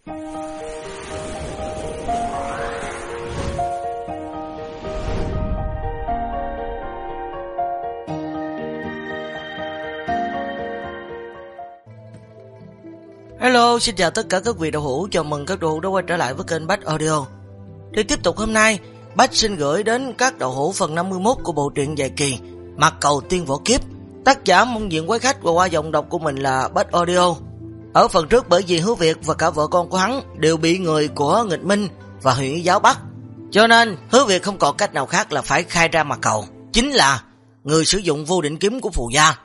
Hello, xin chào tất cả các vị đậu hũ, chào mừng các đậu hũ đã quay trở lại với kênh Bách Audio. Để tiếp tục hôm nay, Bách xin gửi đến các đậu hũ phần 51 của bộ truyện dài kỳ Mặt Cầu Tiên Võ Kiếp. Tác giả mong diện quái khách và qua giọng đọc của mình là Bách Audio. Ở phần trước, bởi vì Hứa Việt và cả vợ con của hắn đều bị người của Nghịch Minh và Huyền Y Giáo bắt, cho nên Hứa Việt không còn cách nào khác là phải khai ra Mặt Cầu chính là người sử dụng vô định kiếm của Phù Gia.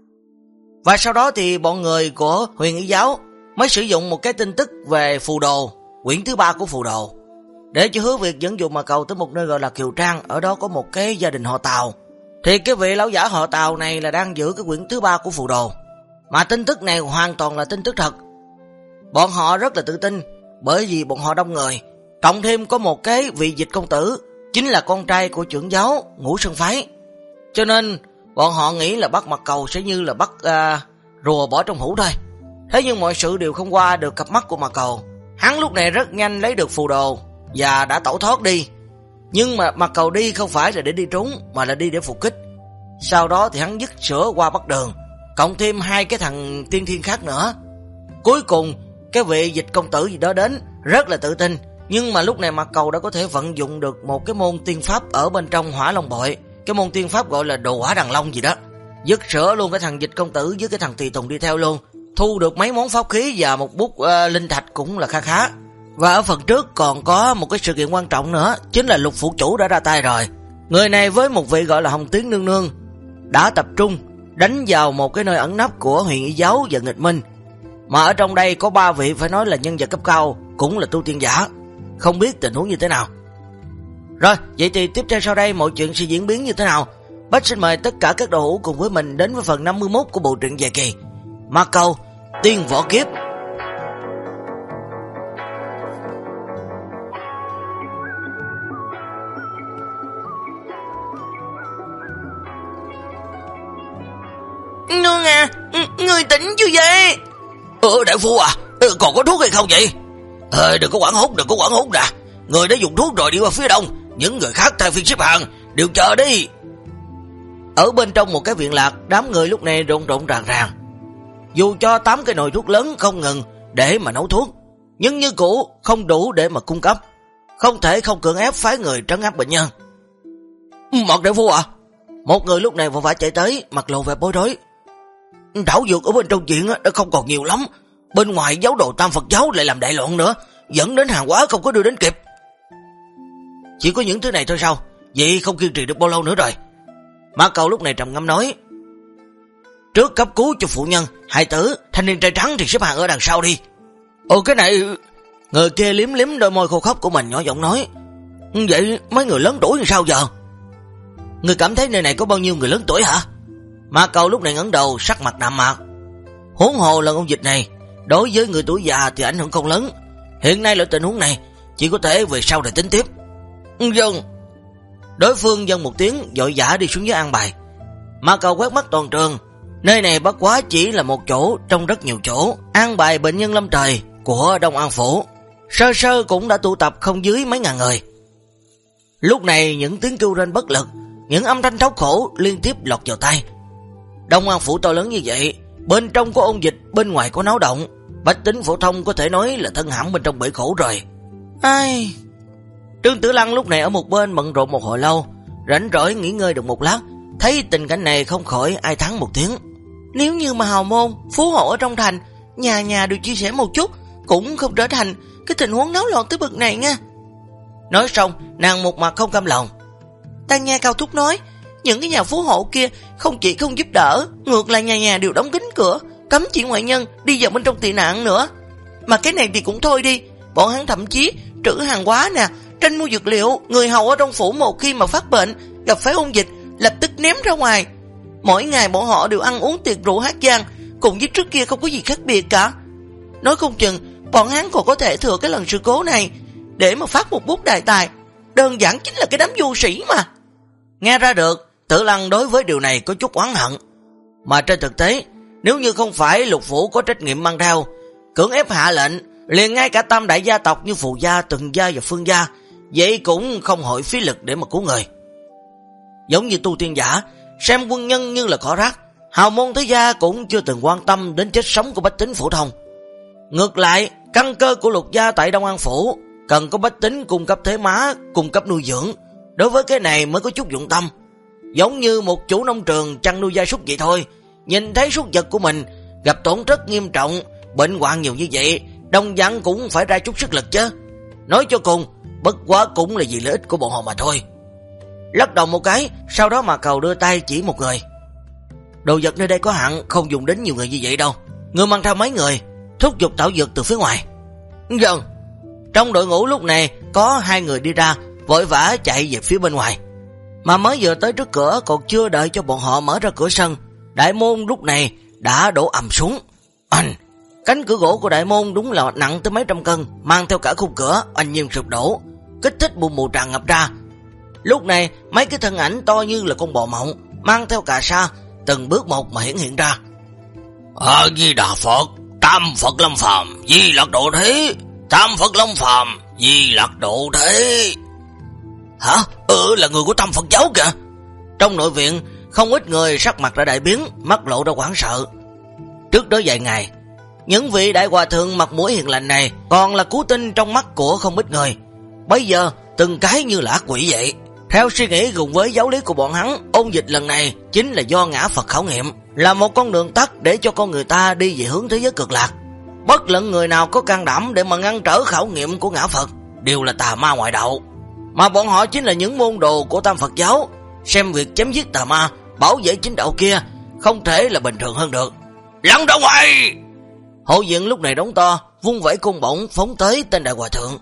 Và sau đó thì bọn người của Huyền Y Giáo mới sử dụng một cái tin tức về phù đồ, quyển thứ 3 của phù đồ, để cho Hứa Việt dẫn dụ Mặt Cầu tới một nơi gọi là Kiều Trang. Ở đó có một cái gia đình họ Tào, thì cái vị lão giả họ Tào này là đang giữ cái quyển thứ 3 của phù đồ. Mà tin tức này hoàn toàn là tin tức thật. Bọn họ rất là tự tin, bởi vì bọn họ đông người, cộng thêm có một cái vị dịch công tử, chính là con trai của trưởng giáo Ngũ Sơn Phái, cho nên bọn họ nghĩ là bắt Mặt Cầu sẽ như là bắt rùa bỏ trong hũ thôi. Thế nhưng mọi sự đều không qua được cặp mắt của Mặt Cầu. Hắn lúc này rất nhanh lấy được phù đồ và đã tẩu thoát đi. Nhưng mà Mặt Cầu đi không phải là để đi trốn, mà là đi để phục kích. Sau đó thì hắn dứt sữa qua Bắc Đường, cộng thêm 2 cái thằng tiên thiên khác nữa. Cuối cùng cái vị dịch công tử gì đó đến, rất là tự tin. Nhưng mà lúc này Mặt Cầu đã có thể vận dụng được một cái môn tiên pháp ở bên trong Hỏa Long Bội. Cái môn tiên pháp gọi là Đồ Hỏa Đằng Long gì đó. Dứt sữa luôn cái thằng dịch công tử với cái thằng tùy tùng đi theo luôn. Thu được mấy món pháp khí và một bút linh thạch cũng là khá. Và ở phần trước còn có một cái sự kiện quan trọng nữa, chính là Lục Phụ Chủ đã ra tay rồi. Người này với một vị gọi là Hồng Tuyến Nương Nương đã tập trung đánh vào một cái nơi ẩn nấp của Huyền Y Giáo và Nghịch Minh. Mà ở trong đây có 3 vị phải nói là nhân vật cấp cao, cũng là tu tiên giả. Không biết tình huống như thế nào. Rồi, vậy thì tiếp theo sau đây mọi chuyện sẽ diễn biến như thế nào? Bách xin mời tất cả các đồ hữu cùng với mình đến với phần 51 của bộ truyện dài kỳ Mặt Cầu Tiên Võ Kiếp. Nương à, người tỉnh chưa vậy? Đại phu à, còn có thuốc hay không vậy? Đừng có quảng hốt nè. Người đã dùng thuốc rồi, đi qua phía đông. Những người khác thay phiên xếp hàng, đều chờ đi. Ở bên trong một cái viện lạc, đám người lúc này rộn rộn ràng ràng. Dù cho 8 cái nồi thuốc lớn không ngừng để mà nấu thuốc, nhưng như cũ không đủ để mà cung cấp. Không thể không cưỡng ép phái người trấn áp bệnh nhân. Mặt đại phu à? Một người lúc này vội vã chạy tới, mặt lộ vẻ bối rối. Thảo dược ở bên trong viện đã không còn nhiều lắm. Bên ngoài giáo đồ Tam Phật giáo lại làm đại loạn nữa, dẫn đến hàng hóa không có đưa đến kịp. Chỉ có những thứ này thôi sao? Vậy không kiên trì được bao lâu nữa rồi? Mặt Cầu lúc này trầm ngâm nói. Trước cấp cứu cho phụ nhân, hài tử, thanh niên trai trắng thì xếp hàng ở đằng sau đi. Cái này... Người kia liếm liếm đôi môi khô khốc của mình, nhỏ giọng nói. Vậy mấy người lớn tuổi thì sao giờ? Người cảm thấy nơi này có bao nhiêu người lớn tuổi hả? Mặt Cầu lúc này ngẩng đầu, sắc mặt đạm mạc. Huống hồ lần ôn dịch này, đối với người tuổi già thì ảnh hưởng không lớn. Hiện nay loại tình huống này chỉ có thể về sau để tính tiếp. Vâng. Đối phương dâng một tiếng, vội vã đi xuống dưới an bài. Mặt Cầu quét mắt toàn trường. Nơi này bất quá chỉ là một chỗ trong rất nhiều chỗ an bài bệnh nhân lâm trời của Đông An Phủ. Sơ sơ cũng đã tụ tập không dưới mấy ngàn người. Lúc này những tiếng kêu rên bất lực, những âm thanh thống khổ liên tiếp lọt vào tai. Đông An Phủ to lớn như vậy, bên trong có ôn dịch, bên ngoài có náo động. Bách tính phổ thông có thể nói là thân hãm bên trong bể khổ rồi. Ai... Trương Tử Lăng lúc này ở một bên bận rộn một hồi lâu, rảnh rỗi nghỉ ngơi được một lát, thấy tình cảnh này không khỏi ai thắng một tiếng. Nếu như mà hào môn, phú hộ ở trong thành, nhà nhà đều chia sẻ một chút, cũng không trở thành cái tình huống náo loạn tới bực này nha. Nói xong, nàng một mặt không cam lòng. Ta nghe Cao Thúc nói, những cái nhà phú hộ kia không chỉ không giúp đỡ, ngược lại nhà nhà đều đóng kín cửa, cấm chỉ ngoại nhân đi vào bên trong tị nạn nữa. Mà cái này thì cũng thôi đi, bọn hắn thậm chí trữ hàng hóa nè, tranh mua dược liệu, người hầu ở trong phủ một khi mà phát bệnh, gặp phải ôn dịch, lập tức ném ra ngoài. Mỗi ngày bọn họ đều ăn uống tiệc rượu hát vang, cùng với trước kia không có gì khác biệt cả. Nói không chừng bọn hắn còn có thể thừa cái lần sự cố này để mà phát một bút đại tài, đơn giản chính là cái đám vô sĩ mà. Nghe ra được, Tử Lăng đối với điều này có chút oán hận. Mà trên thực tế, nếu như không phải Lục Phủ có trách nhiệm mang theo, cưỡng ép hạ lệnh, liền ngay cả tam đại gia tộc như Phù gia, Từng gia và Phương gia, vậy cũng không hội phí lực để mà cứu người. Giống như tu tiên giả, xem quân nhân như là cỏ rác, hào môn thế gia cũng chưa từng quan tâm đến chết sống của bách tính phổ thông. Ngược lại, căn cơ của Lục gia tại Đông An Phủ cần có bách tính cung cấp thế má, cung cấp nuôi dưỡng, đối với cái này mới có chút dụng tâm. Giống như một chủ nông trường chăn nuôi gia súc vậy thôi, nhìn thấy súc vật của mình gặp tổn thất nghiêm trọng, bệnh hoạn nhiều như vậy, đồng dạng cũng phải ra chút sức lực chứ. Nói cho cùng, bất quá cũng là vì lợi ích của bọn họ mà thôi. Lắc đầu một cái, sau đó mà Cầu đưa tay chỉ một người. Đồ vật nơi đây có hạn, không dùng đến nhiều người như vậy đâu. Người mang theo mấy người, thúc giục thảo dược từ phía ngoài. Vâng. Trong đội ngũ lúc này có 2 người đi ra, vội vã chạy về phía bên ngoài. Mà mới vừa tới trước cửa, còn chưa đợi cho bọn họ mở ra cửa sân, đại môn lúc này đã đổ ầm xuống. Cánh cửa gỗ của đại môn đúng là nặng tới mấy trăm cân, mang theo cả khung cửa oanh nhiên sụp đổ, kích thích bùn mù tràn ngập ra. Lúc này mấy cái thân ảnh to như là con bò mộng, mang theo cà sa, từng bước một mà hiện ra. Di Đà Phật, Tam Phật Lâm Phàm, Di Lặc Độ Thế, Tam Phật Lâm Phàm, Di Lặc Độ Thế. Hả? Là người của Tam Phật giáo kìa. Trong nội viện không ít người sắc mặt đã đại biến, mắt lộ ra hoảng sợ. Trước đó vài ngày, những vị đại hòa thượng mặt mũi hiền lành này còn là cứu tinh trong mắt của không ít người, bây giờ từng cái như là ác quỷ vậy. Theo suy nghĩ cùng với giáo lý của bọn hắn, ôn dịch lần này chính là do ngã Phật khảo nghiệm, là một con đường tắt để cho con người ta đi về hướng thế giới cực lạc. Bất luận người nào có can đảm để mà ngăn trở khảo nghiệm của ngã Phật đều là tà ma ngoại đạo, mà bọn họ chính là những môn đồ của Tam Phật giáo, xem việc chém giết tà ma, bảo vệ chính đạo kia không thể là bình thường hơn được. Lăn ra ngoài! Hộ viện lúc này đóng to, vung vẩy côn bổng phóng tới tên đại hòa thượng.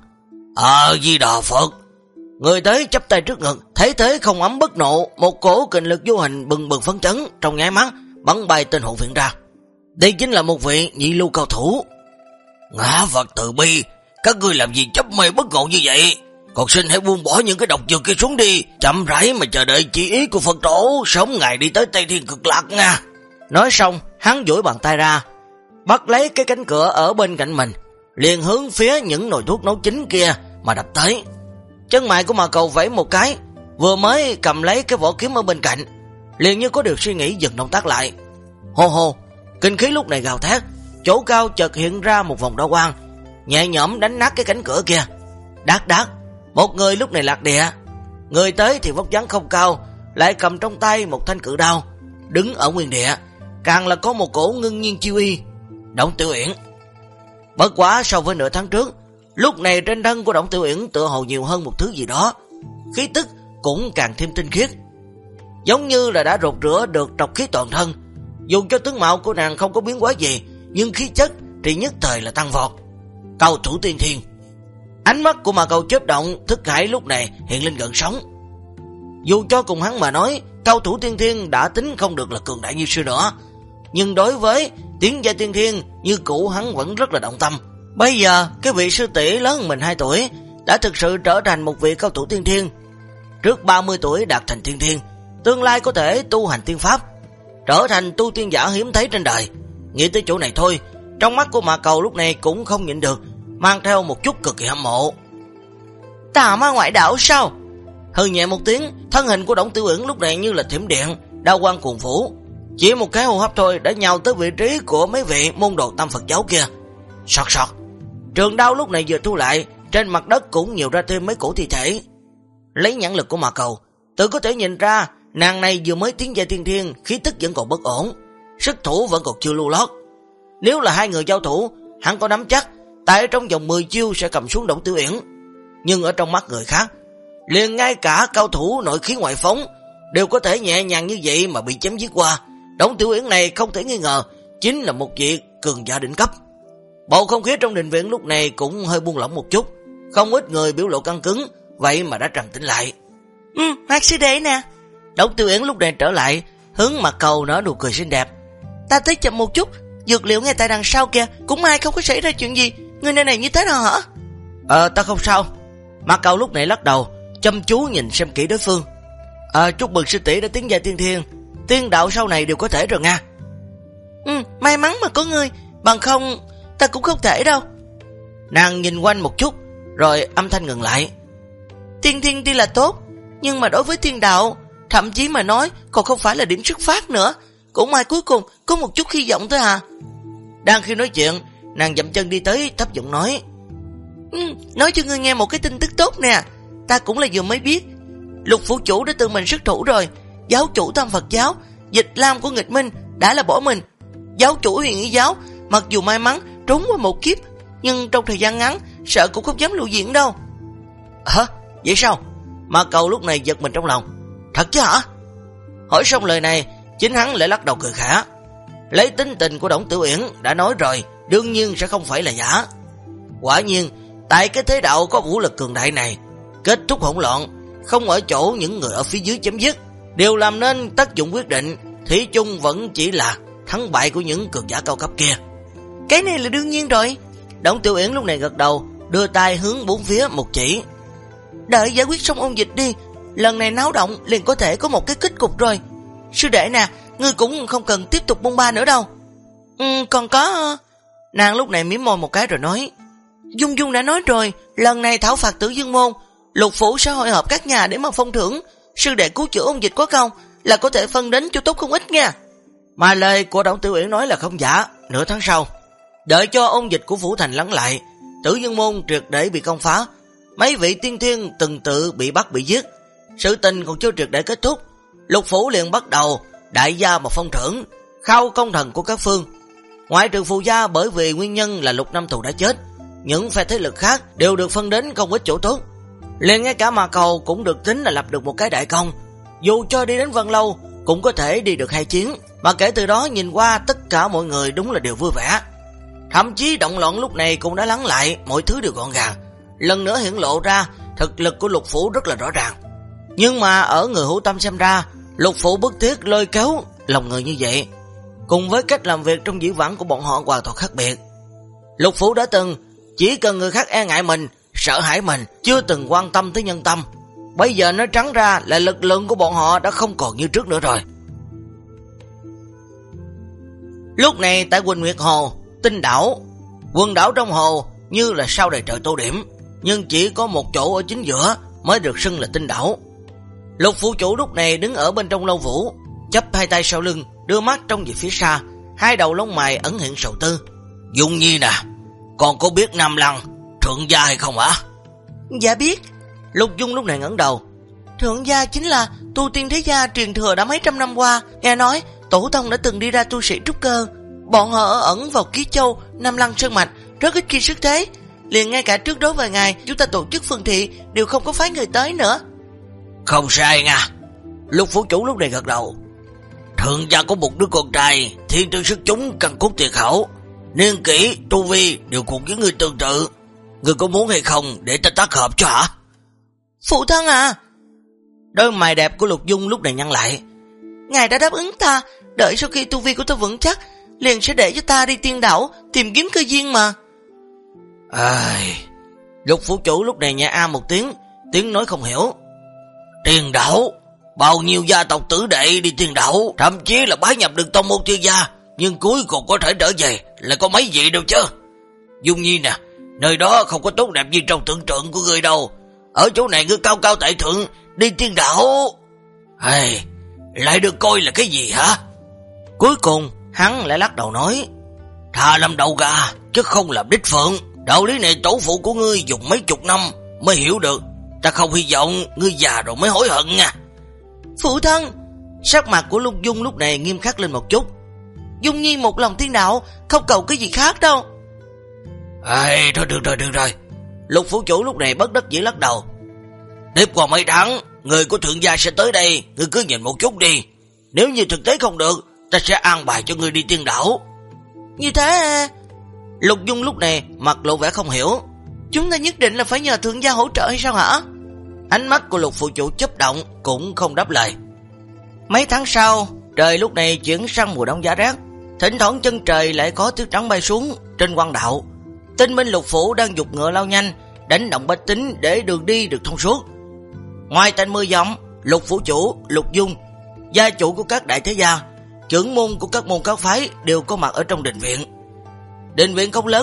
Di Đà Phật. Người tới chắp tay trước ngực, thấy thế không ấm bất nộ, một cổ kình lực vô hình bừng bừng phấn chấn, trong nháy mắt bắn bay tên hộ viện ra. Đây chính là một vị nhị lưu cao thủ. Ngã Phật từ bi, các ngươi làm gì chấp mê bất ngộ như vậy? Còn xin hãy buông bỏ những cái độc dược kia xuống đi, chậm rãi mà chờ đợi chỉ ý của Phật tổ, sớm ngày đi tới Tây Thiên Cực Lạc nha. Nói xong, hắn duỗi bàn tay ra, bắt lấy cái cánh cửa ở bên cạnh mình, liền hướng phía những nồi thuốc nấu chín kia mà đập tới. Chân mày của Mà Cầu vẫy một cái, vừa mới cầm lấy cái vỏ kiếm ở bên cạnh, liền như có điều suy nghĩ dừng động tác lại. Hô hô, kinh khí lúc này gào thét, chỗ cao chợt hiện ra một vòng đao quang, nhẹ nhõm đánh nát cái cánh cửa kia. Đát đát, một người lúc này lạc địa. Người tới thì vóc dáng không cao, lại cầm trong tay một thanh cự đao, đứng ở nguyên địa, càng là có một cổ ngưng nhiên chiêu y. Đổng Tiểu Uyển. Bất quá so với nửa tháng trước, lúc này trên thân của Đổng Tiểu Uyển tựa hồ nhiều hơn một thứ gì đó, khí tức cũng càng thêm tinh khiết, giống như là đã rột rửa được trọc khí toàn thân. Dù cho tướng mạo của nàng không có biến hóa gì, nhưng khí chất thì nhất thời là tăng vọt. Cao thủ tiên thiên. Ánh mắt của Mà Cầu chớp động, thức hải lúc này hiện lên gần sóng. Dù cho cùng hắn mà nói, cao thủ tiên thiên đã tính không được là cường đại như xưa nữa, nhưng đối với tiến giai tiên thiên như cũ hắn vẫn rất là động tâm. Bây giờ cái vị sư tỷ lớn hơn mình 2 tuổi đã thực sự trở thành một vị cao thủ tiên thiên, trước 30 tuổi đạt thành tiên thiên, tương lai có thể tu hành tiên pháp, trở thành tu tiên giả hiếm thấy trên đời. Nghĩ tới chỗ này thôi, trong mắt của Mà Cầu lúc này cũng không nhịn được, mang theo một chút cực kỳ hâm mộ. Tà ma ngoại đạo sao? Hừ nhẹ một tiếng, thân hình của Đổng Tiểu Uyển lúc này như là thiểm điện, đao quang cuồn phủ, chỉ một cái hô hấp thôi đã nhào tới vị trí của mấy vị môn đồ Tam Phật giáo kia. Sọt sọt, trường đao lúc này vừa thu lại, trên mặt đất cũng nhiều ra thêm mấy cổ thi thể. Lấy nhãn lực của Mà Cầu, tự có thể nhìn ra nàng này vừa mới tiến giai tiên thiên, khí tức vẫn còn bất ổn, sức thủ vẫn còn chưa lưu lót. Nếu là 2 người giao thủ, hắn có nắm chắc tại trong vòng 10 chiêu sẽ cầm xuống Đổng Tiểu Uyển. Nhưng ở trong mắt người khác, liền ngay cả cao thủ nội khí ngoại phóng đều có thể nhẹ nhàng như vậy mà bị chém giết qua. Đổng Tiểu Uyển này không thể nghi ngờ chính là một vị cường giả đỉnh cấp. Bầu không khí trong đình viện lúc này cũng hơi buông lỏng một chút, không ít người biểu lộ căng cứng, vậy mà đã trầm tĩnh lại. Mạc sư đệ nè. Đổng Tiểu Uyển lúc này trở lại, hướng Mà Cầu nở nụ cười xinh đẹp. Ta tới chậm một chút, dược liệu ngay tại đằng sau kìa, cũng may không có xảy ra chuyện gì. Người nơi này như thế nào hả? Ta không sao. Mà Cầu lúc này lắc đầu, chăm chú nhìn xem kỹ đối phương. Chúc mừng sư tỷ đã tiến giai tiên thiên, tiên đạo sau này đều có thể rồi nha. May mắn mà có ngươi, bằng không ta cũng không thể đâu. Nàng nhìn quanh một chút, rồi âm thanh ngừng lại. Tiên thiên tuy là tốt, nhưng mà đối với tiên đạo, thậm chí mà nói còn không phải là điểm xuất phát nữa. Cũng may cuối cùng có một chút hy vọng thôi à. Đang khi nói chuyện, nàng dậm chân đi tới, thấp giọng nói. Nói cho ngươi nghe một cái tin tức tốt nè. Ta cũng là vừa mới biết, Lục phủ chủ đã tự mình xuất thủ rồi. Giáo chủ Tam Phật giáo, Dịch Lam của nghịch minh đã là bỏ mình. Giáo chủ Huyền Y giáo mặc dù may mắn trốn qua một kiếp, nhưng trong thời gian ngắn sợ cũng không dám lộ diện đâu. Hả? Vậy sao? Mà Cầu lúc này giật mình trong lòng. Thật chứ hả? Hỏi xong lời này, chính hắn lại lắc đầu cười khả. Lấy tính tình của Đổng Tiểu Uyển đã nói rồi, đương nhiên sẽ không phải là giả. Quả nhiên, tại cái thế đạo có vũ lực cường đại này, kết thúc hỗn loạn không ở chỗ những người ở phía dưới chấm dứt, điều làm nên tác dụng quyết định thủy chung vẫn chỉ là thắng bại của những cường giả cao cấp kia. Cái này là đương nhiên rồi. Đổng Tiểu Uyển lúc này gật đầu, đưa tay hướng bốn phía một chỉ. Đợi giải quyết xong ôn dịch đi, lần này náo động liền có thể có một cái kết cục rồi. Sư đệ nè, ngươi cũng không cần tiếp tục bôn ba nữa đâu. Còn có... Nàng lúc này mím môi một cái rồi nói. Dung Dung đã nói rồi, lần này thảo phạt Tử Dương môn, Lục phủ sẽ hội họp các nhà để mà phong thưởng. Sư đệ cứu chữa ôn dịch có công là có thể phân đến cho tốt không ít nha. Mà lời của Đổng Tiểu Uyển nói là không giả. Nửa tháng sau, đợi cho ôn dịch của phủ thành lắng lại, Tử Dương môn triệt để bị công phá, mấy vị tiên thiên từng tự bị bắt bị giết, sự tình còn chưa triệt để kết thúc, Lục phủ liền bắt đầu đại gia một phong thưởng, khao công thần của các phương. Ngoại trừ Phù gia bởi vì nguyên nhân là Lục Nam Thù đã chết, những phe thế lực khác đều được phân đến không ít chỗ tốt. Liền ngay cả Ma Cầu cũng được tính là lập được một cái đại công, dù cho đi đến Vân Lâu cũng có thể đi được 2 chuyến, mà kể từ đó nhìn qua tất cả mọi người đúng là đều vui vẻ. Thậm chí động loạn lúc này cũng đã lắng lại, mọi thứ đều gọn gàng, lần nữa hiển lộ ra thực lực của Lục phủ rất là rõ ràng. Nhưng mà ở người hữu tâm xem ra, Lục phủ bức thiết lôi kéo lòng người như vậy, cùng với cách làm việc trong dĩ vãng của bọn họ hoàn toàn khác biệt. Lục phủ đã từng chỉ cần người khác e ngại mình, sợ hãi mình, chưa từng quan tâm tới nhân tâm. Bây giờ nói trắng ra là lực lượng của bọn họ đã không còn như trước nữa rồi. Lúc này tại Quỳnh Nguyệt Hồ, Tinh đảo, quần đảo trong hồ như là sao đầy trời tô điểm, nhưng chỉ có một chỗ ở chính giữa mới được xưng là Tinh đảo. Lục phủ chủ lúc này đứng ở bên trong lâu vũ, chắp hai tay sau lưng, đưa mắt trông về phía xa, hai đầu lông mày ẩn hiện sầu tư. Dung Nhi nè, còn có biết Nam Lăng Thượng gia hay không hả? Dạ biết. Lục Dung lúc này ngẩng đầu. Thượng gia chính là tu tiên thế gia truyền thừa đã mấy trăm năm qua, nghe nói tổ tông đã từng đi ra tu sĩ trúc cơ. Bọn họ ở ẩn vào Ký Châu, Nam Lăng Sơn Mạch, rất ít khi xuất thế. Liền ngay cả trước đó vài ngày chúng ta tổ chức phường thị đều không có phái người tới nữa. Không sai nha. Lục phủ chủ lúc này gật đầu. Thượng gia có một đứa con trai thiên tư xuất chúng, căn cốt tuyệt hảo, niên kỷ tu vi đều cùng với người tương tự. Người có muốn hay không để ta tác hợp cho hả? Phụ thân à. Đôi mày đẹp của Lục Dung lúc này nhăn lại. Ngài đã đáp ứng ta, đợi sau khi tu vi của ta vững chắc, liền sẽ để cho ta đi tiên đảo tìm kiếm cơ duyên mà. Lục phủ chủ lúc này nhẹ a một tiếng, tiếng nói không hiểu. Tiên đảo? Bao nhiêu gia tộc tử đệ đi tiên đảo, thậm chí là bái nhập được tông môn tiên gia, nhưng cuối cùng có thể trở về lại có mấy vị đâu chứ. Dung Nhi nè, nơi đó không có tốt đẹp như trong tưởng tượng của người đâu. Ở chỗ này ngươi cao cao tại thượng, đi tiên đảo lại được coi là cái gì hả? Cuối cùng hắn lại lắc đầu nói, thà làm đầu gà chứ không làm đích phượng. Đạo lý này tổ phụ của ngươi dùng mấy chục năm mới hiểu được, ta không hy vọng ngươi già rồi mới hối hận nha. Phụ thân. Sắc mặt của Lục Dung lúc này nghiêm khắc lên một chút. Dung Nhi một lòng tiên đạo, không cầu cái gì khác đâu. Thôi được rồi. Lục phủ chủ lúc này bất đắc dĩ lắc đầu. Tiếp qua mấy tháng, người của thượng gia sẽ tới đây, ngươi cứ nhìn một chút đi. Nếu như thực tế không được, ta sẽ an bài cho ngươi đi tiên đảo. Như thế... Lục Dung lúc này mặt lộ vẻ không hiểu. Chúng ta nhất định là phải nhờ thượng gia hỗ trợ hay sao hả? Ánh mắt của Lục phụ chủ chớp động, cũng không đáp lời. Mấy tháng sau, trời lúc này chuyển sang mùa đông giá rét, thỉnh thoảng chân trời lại có tuyết trắng bay xuống trên quan đạo. Tinh binh Lục phủ đang giục ngựa lao nhanh, đánh động bách tính để đường đi được thông suốt. Ngoài tên mưa giọng, Lục phủ chủ, Lục Dung, gia chủ của các đại thế gia, trưởng môn của các môn các phái đều có mặt ở trong đình viện. Đình viện không lớn,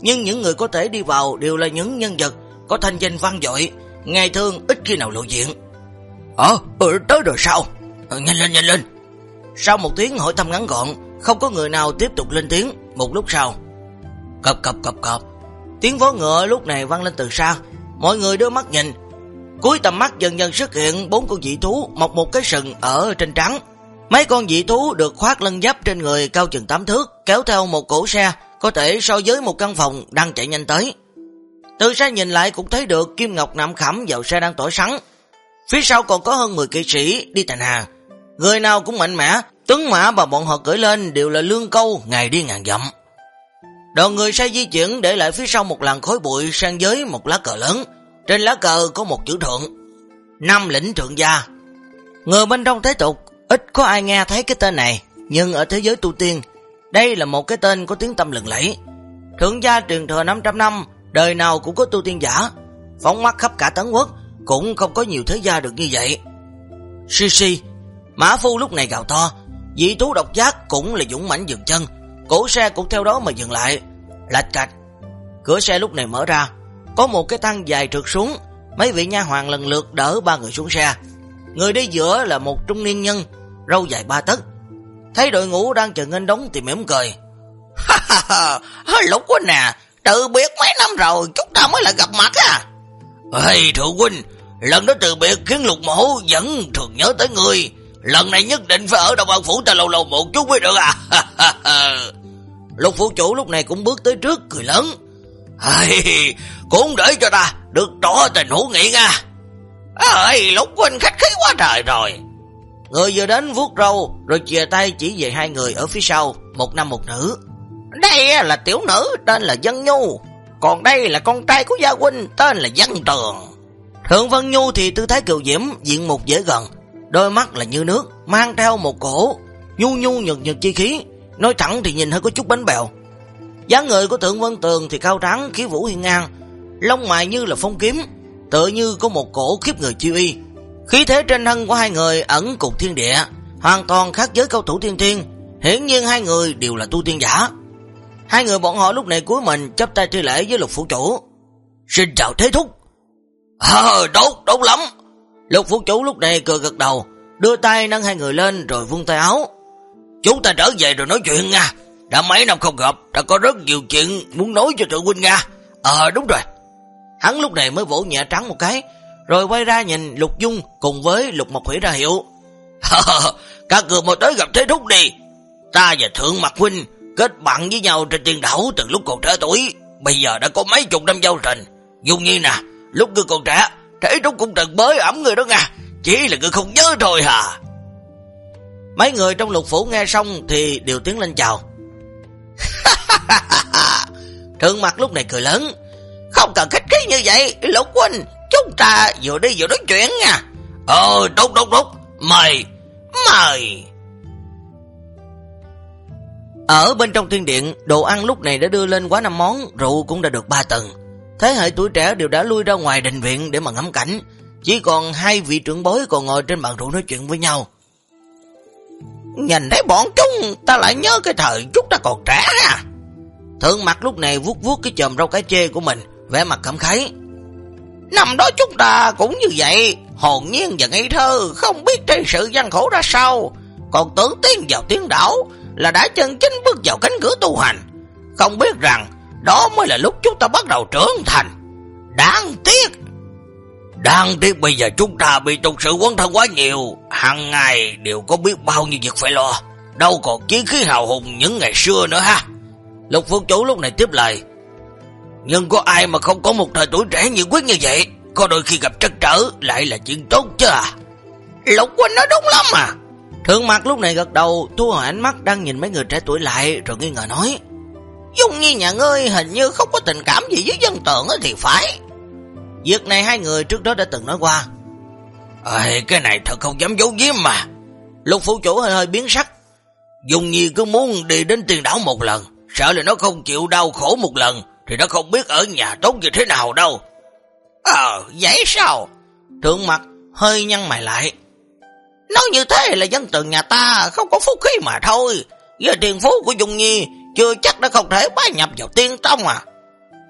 nhưng những người có thể đi vào đều là những nhân vật có thanh danh vang dội, ngày thường ít khi nào lộ diện. Tới rồi sao? Nhanh lên. Sau một tiếng hỏi thăm ngắn gọn, không có người nào tiếp tục lên tiếng. Một lúc sau, cọp. Tiếng vó ngựa lúc này vang lên từ xa, mọi người đưa mắt nhìn. Cuối tầm mắt dần dần xuất hiện 4 con dị thú mọc một cái sừng ở trên trán. Mấy con dị thú được khoác lân giáp trên người cao chừng 8 thước, kéo theo một cỗ xe có thể so với một căn phòng đang chạy nhanh tới. Từ xa nhìn lại cũng thấy được Kim Ngọc nằm khẳm vào xe đang tỏa sáng. Phía sau còn có hơn 10 kỵ sĩ đi thành hàng, người nào cũng mạnh mẽ, tuấn mã mà bọn họ cưỡi lên đều là lương câu ngày đi ngàn dặm. Đoàn người xe di chuyển để lại phía sau một làn khói bụi sang với một lá cờ lớn. Trên lá cờ có một chữ thượng, Nam lĩnh thượng gia. Người bên trong thế tục ít có ai nghe thấy cái tên này, nhưng ở thế giới tu tiên, đây là một cái tên có tiếng tăm lừng lẫy. Thượng gia truyền thừa 500 năm, đời nào cũng có tu tiên giả, phóng mắt khắp cả Tấn Quốc cũng không có nhiều thế gia được như vậy. Xì, mã phu lúc này gào to, dị thú độc giác cũng là dũng mãnh dừng chân, cổ xe cũng theo đó mà dừng lại. Lạch cạch, cửa xe lúc này mở ra, có một cái thang dài trượt xuống, mấy vị nha hoàn lần lượt đỡ 3 người xuống xe. Người đi giữa là một trung niên nhân, râu dài 3 tấc. Thấy đội ngũ đang chờ nghênh đón thì mỉm cười. Lục huynh nè, từ biệt mấy năm rồi chúng ta mới lại gặp mặt à. Thượng huynh, lần đó từ biệt khiến Lục mỗ vẫn thường nhớ tới người. Lần này nhất định phải ở Đông An phủ ta lâu lâu một chút mới được à. Lục phủ chủ lúc này cũng bước tới trước cười lớn. Cũng để cho ta được rõ tình hữu nghị nha. Lục huynh khách khí quá trời rồi. Người vừa đến vuốt râu rồi chìa tay chỉ về 2 người ở phía sau, một nam một nữ. Đây là tiểu nữ tên là Vân Nhu, còn đây là con trai của gia huynh tên là Vân Tường. Thượng Vân Nhu thì tư thái kiều diễm, diện mục dễ gần, đôi mắt là như nước, mang theo một cổ nhu nhược chi khí, nói thẳng thì nhìn hơi có chút bánh bèo. Dáng người của Thượng Vân Tường thì cao trắng, khí vũ hiên ngang, lông mày như là phong kiếm, tựa như có một cổ khiếp người chi uy. Khí thế trên thân của 2 người ẩn cùng thiên địa, hoàn toàn khác với cao thủ tiên thiên. Hiển nhiên 2 người đều là tu tiên giả. 2 người bọn họ lúc này cúi mình chắp tay thi lễ với Lục phủ chủ. Xin chào thế thúc. Tốt lắm. Lục phủ chủ lúc này cười gật đầu, đưa tay nâng 2 người lên rồi vung tay áo. Chúng ta trở về rồi nói chuyện nha. Đã mấy năm không gặp, đã có rất nhiều chuyện muốn nói cho thượng huynh nha. Đúng rồi. Hắn lúc này mới vỗ nhẹ trắng một cái, rồi quay ra nhìn Lục Dung cùng với Lục Mộc Hủy ra hiệu. Các người mau tới gặp thế thúc đi. Ta và Thượng Mạc huynh kết bạn với nhau trên tiên đảo từ lúc còn trẻ tuổi, bây giờ đã có mấy chục năm giao tình. Dung Nhi nè, lúc ngươi còn trẻ, thế thúc cũng từng bới ẩm người đó nha, chỉ là ngươi không nhớ thôi hả. Mấy người trong Lục phủ nghe xong thì đều tiến lên chào. Thượng Mạc lúc này cười lớn. Không cần khách khí như vậy, Lục huynh, chúng ta vừa đi vừa nói chuyện nha. Tốt. Mời. Ở bên trong thiên điện, đồ ăn lúc này đã đưa lên quá 5 món, rượu cũng đã được 3 tầng. Thế hệ tuổi trẻ đều đã lui ra ngoài đình viện để mà ngắm cảnh, chỉ còn 2 vị trưởng bối còn ngồi trên bàn rượu nói chuyện với nhau. Nhìn thấy bọn chúng ta lại nhớ cái thời chúng ta còn trẻ à. Thượng Mạc lúc này vuốt cái chòm rau cái chê của mình, vẻ mặt cảm khái. Năm đó chúng ta cũng như vậy, hồn nhiên và ngây thơ, không biết trên sự gian khổ ra sao, còn tưởng tiến vào tiên đảo là đã chân chính bước vào cánh cửa tu hành. Không biết rằng đó mới là lúc chúng ta bắt đầu trưởng thành. Đáng tiếc bây giờ chúng ta bị tục sự quấn thân quá nhiều, hàng ngày đều có biết bao nhiêu việc phải lo, đâu còn chí khí hào hùng những ngày xưa nữa ha. Lục phủ chủ lúc này tiếp lời. Nhưng có ai mà không có một thời tuổi trẻ nhiệt quyết như vậy, có đôi khi gặp trắc trở lại là chuyện tốt chứ à. Lục huynh nói đúng lắm à. Thượng Mạc lúc này gật đầu, thu hồi ánh mắt đang nhìn mấy người trẻ tuổi lại rồi nghi ngờ nói. Dung Nhi nhà ngươi hình như không có tình cảm gì với Vân Tường thì phải. Việc này 2 người trước đó đã từng nói qua. Cái này thật không dám giấu giếm mà. Lục phủ chủ hơi biến sắc. Dung Nhi cứ muốn đi đến tiên đảo một lần, sợ là nó không chịu đau khổ một lần thì nó không biết ở nhà tốt như thế nào đâu. Vậy sao? Thượng Mạc hơi nhăn mày lại. Nói như thế là Vân Tường nhà ta không có phúc khí mà thôi. Với tiền phú của Dung Nhi chưa chắc đã không thể bái nhập vào tiên tông à.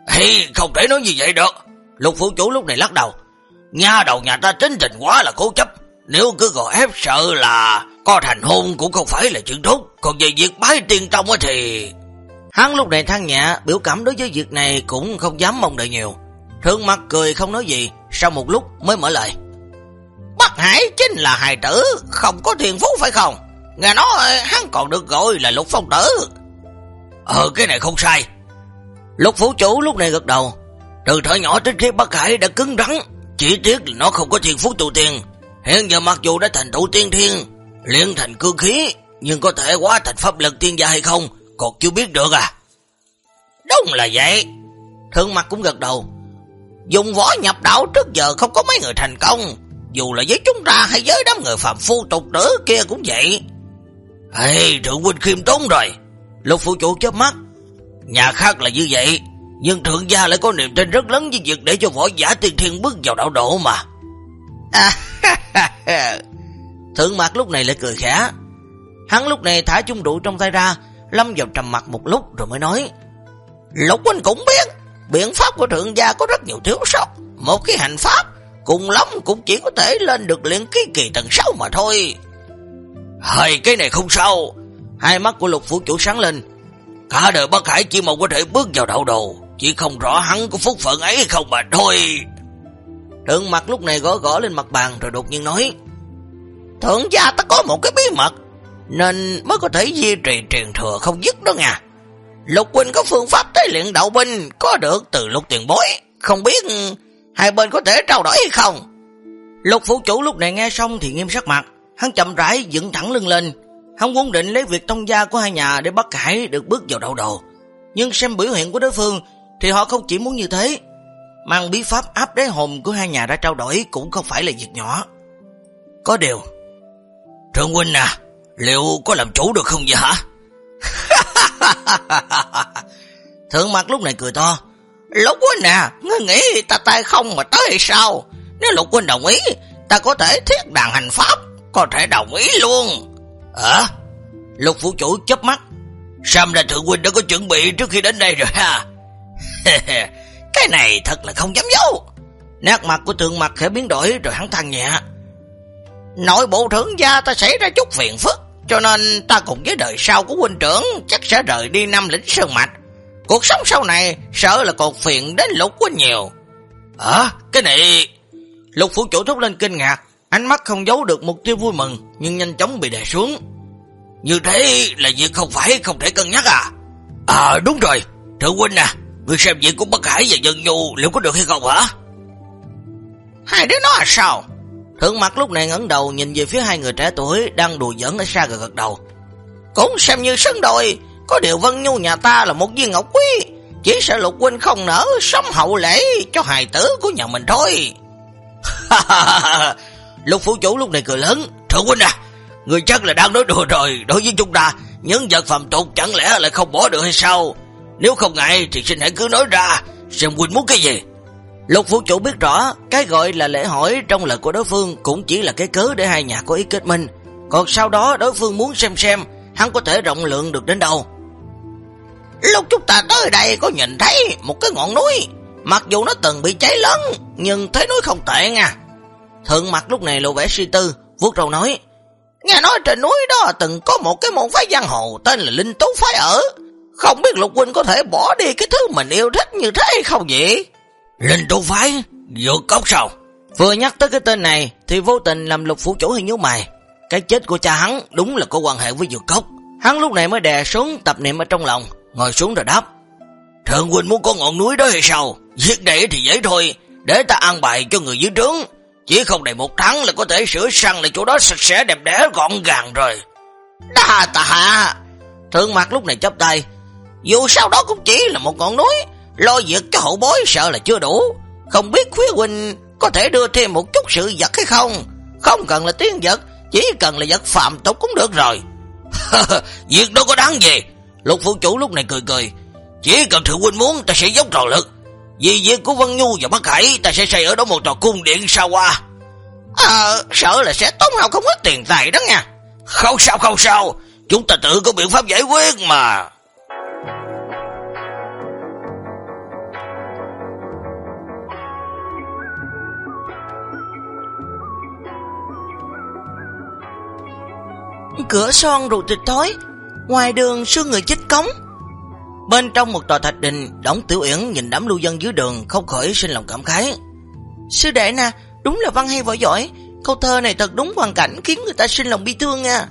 Hey, không thể nói như vậy được. Lục phủ chủ lúc này lắc đầu. Nha đầu nhà ta tính tình quá là cố chấp. Nếu cứ gò ép sợ là có thành hôn cũng không phải là chuyện tốt. Còn về việc bái tiên tông thì... Hắn lúc này than nhẹ, biểu cảm đối với việc này cũng không dám mong đợi nhiều. Thương Mặc cười không nói gì, sau một lúc mới mở lời. Bắc Hải chính là hài tử, không có thiên phú phải không? Nghe nói hắn còn được gọi là Lục Phong tử. Cái này không sai. Lục phủ chủ lúc này gật đầu. Từ thời nhỏ tới khi Bắc Hải đã cứng rắn, chỉ tiếc là nó không có thiên phú tu tiên. Hiện giờ mặc dù đã thành tụ tiên thiên, luyện thành cương khí, nhưng có thể hóa thành pháp lực tiên gia hay không còn chưa biết được à. Đúng là vậy. Thương Mặc cũng gật đầu. Dùng võ nhập đạo trước giờ không có mấy người thành công, dù là với chúng ta hay với đám người phàm phu tục tử kia cũng vậy. Thượng huynh khiêm tốn rồi. Lục phủ chủ chớp mắt. Nhà khác là như vậy, nhưng thượng gia lại có niềm tin rất lớn với việc để cho võ giả tiên thiên bước vào đạo độ mà. Thượng Mặc lúc này lại cười khẽ. Hắn lúc này thả chung rượu trong tay ra, lâm vào trầm mặc một lúc rồi mới nói. Lục huynh cũng biết, biện pháp của thượng gia có rất nhiều thiếu sót. Một cái hành pháp, cùng lắm cũng chỉ có thể lên được luyện khí kỳ tầng 6 mà thôi. Cái này không sao. Hai mắt của Lục phủ chủ sáng lên. Cả đời Bắc Hải chỉ mong có thể bước vào đạo đồ, chỉ không rõ hắn có phúc phận ấy không mà thôi. Thượng Mặc lúc này gõ gõ lên mặt bàn rồi đột nhiên nói. Thượng gia ta có một cái bí mật, nên mới có thể duy trì truyền thừa không dứt đó nha. Lục huynh có phương pháp tế luyện đạo binh có được từ Lục tiền bối, không biết hai bên có thể trao đổi hay không? Lục phủ chủ lúc này nghe xong thì nghiêm sắc mặt. Hắn chậm rãi dựng thẳng lưng lên. Hắn vốn định lấy việc tông gia của hai nhà để Bắc Hải được bước vào đạo đồ, nhưng xem biểu hiện của đối phương thì họ không chỉ muốn như thế. Mang bí pháp áp đáy hồn của hai nhà ra trao đổi cũng không phải là việc nhỏ. Có điều, Thượng huynh à, liệu có làm chủ được không vậy hả? Thượng Mặc lúc này cười to. Lục huynh à, ngươi nghĩ ta tay không mà tới hay sao? Nếu Lục huynh đồng ý, ta có thể thiết đàn hành pháp, có thể đồng ý luôn. Lục phủ chủ chớp mắt. Xem ra thượng huynh đã có chuẩn bị trước khi đến đây rồi ha. Cái này thật là không dám giấu. Nét mặt của Thượng Mặc khẽ biến đổi rồi hắn than nhẹ. Nội bộ thượng gia ta xảy ra chút phiền phức, cho nên ta cùng với đời sau của huynh trưởng chắc sẽ rời đi Nam Lĩnh Sơn Mạch. Cuộc sống sau này sợ là còn phiền đến Lục huynh nhiều. Cái này... Lục phủ chủ thốt lên kinh ngạc, ánh mắt không giấu được một tia vui mừng, nhưng nhanh chóng bị đè xuống. Như thế là việc không thể cân nhắc à? Đúng rồi, thượng huynh à, người xem việc của Bắc Hải và Dân Nhu liệu có được hay không hả? Hai đứa nó là sao? Thượng Mặc lúc này ngẩng đầu nhìn về phía hai người trẻ tuổi đang đùa giỡn ở xa, gật đầu. Cũng xem như sân đôi, có điều Vân Nhu nhà ta là một viên ngọc quý, chỉ sợ Lục huynh không nỡ sống hậu lễ cho hài tử của nhà mình thôi. Lục phủ chủ lúc này cười lớn. Thượng huynh à, người chắc là đang nói đùa rồi. Đối với chúng ta, những vật phàm tục chẳng lẽ lại không bỏ được hay sao? Nếu không ngại thì xin hãy cứ nói ra, xem huynh muốn cái gì. Lục phủ chủ biết rõ, cái gọi là lễ hỏi trong lời của đối phương cũng chỉ là cái cớ để hai nhà có ý kết minh. Còn sau đó đối phương muốn xem hắn có thể rộng lượng được đến đâu. Lúc chúng ta tới đây có nhìn thấy một cái ngọn núi, mặc dù nó từng bị cháy lớn, nhưng thấy núi không tệ nha. Thượng Mặc lúc này lộ vẻ suy tư, vuốt râu nói. Nghe nói trên núi đó từng có một cái môn phái giang hồ tên là Linh Tú Phái ở. Không biết Lục huynh có thể bỏ đi cái thứ mình yêu thích như thế hay không vậy? Linh Tú Phái? Dược cốc sao? Vừa nhắc tới cái tên này thì vô tình làm Lục phủ chủ hơi nhíu mày. Cái chết của cha hắn đúng là có quan hệ với dược cốc. Hắn lúc này mới đè xuống tập niệm ở trong lòng, ngồi xuống rồi đáp. Thượng huynh muốn có ngọn núi đó hay sao? Việc này thì dễ thôi, để ta an bài cho người dưới trướng. Chỉ không đầy 1 tháng là có thể sửa sang lại chỗ đó sạch sẽ đẹp đẽ gọn gàng rồi. Đa tạ. Thượng Mặc lúc này chắp tay. Dù sao đó cũng chỉ là một ngọn núi, lo việc cho hậu bối sợ là chưa đủ. Không biết Khuya huynh có thể đưa thêm một chút sự vật hay không? Không cần là tiên vật, chỉ cần là vật phạm tục cũng được rồi. Việc đó có đáng gì? Lục phủ chủ lúc này cười. Chỉ cần thượng huynh muốn ta sẽ dốc toàn lực. Vì việc của Vân Nhu và Bắc Hải, ta sẽ xây ở đó một tòa cung điện sao qua. Sợ là sẽ tốn hao không ít tiền tài đó nha. Không sao, chúng ta tự có biện pháp giải quyết mà. Cửa son rượu thịt thối, ngoài đường sương người chết cống. Bên trong một tòa thạch đình, Đổng Tiểu Uyển nhìn đám lưu dân dưới đường không khỏi sinh lòng cảm khái. Sư đệ nè, đúng là văn hay võ giỏi, câu thơ này thật đúng hoàn cảnh khiến người ta sinh lòng bi thương nha.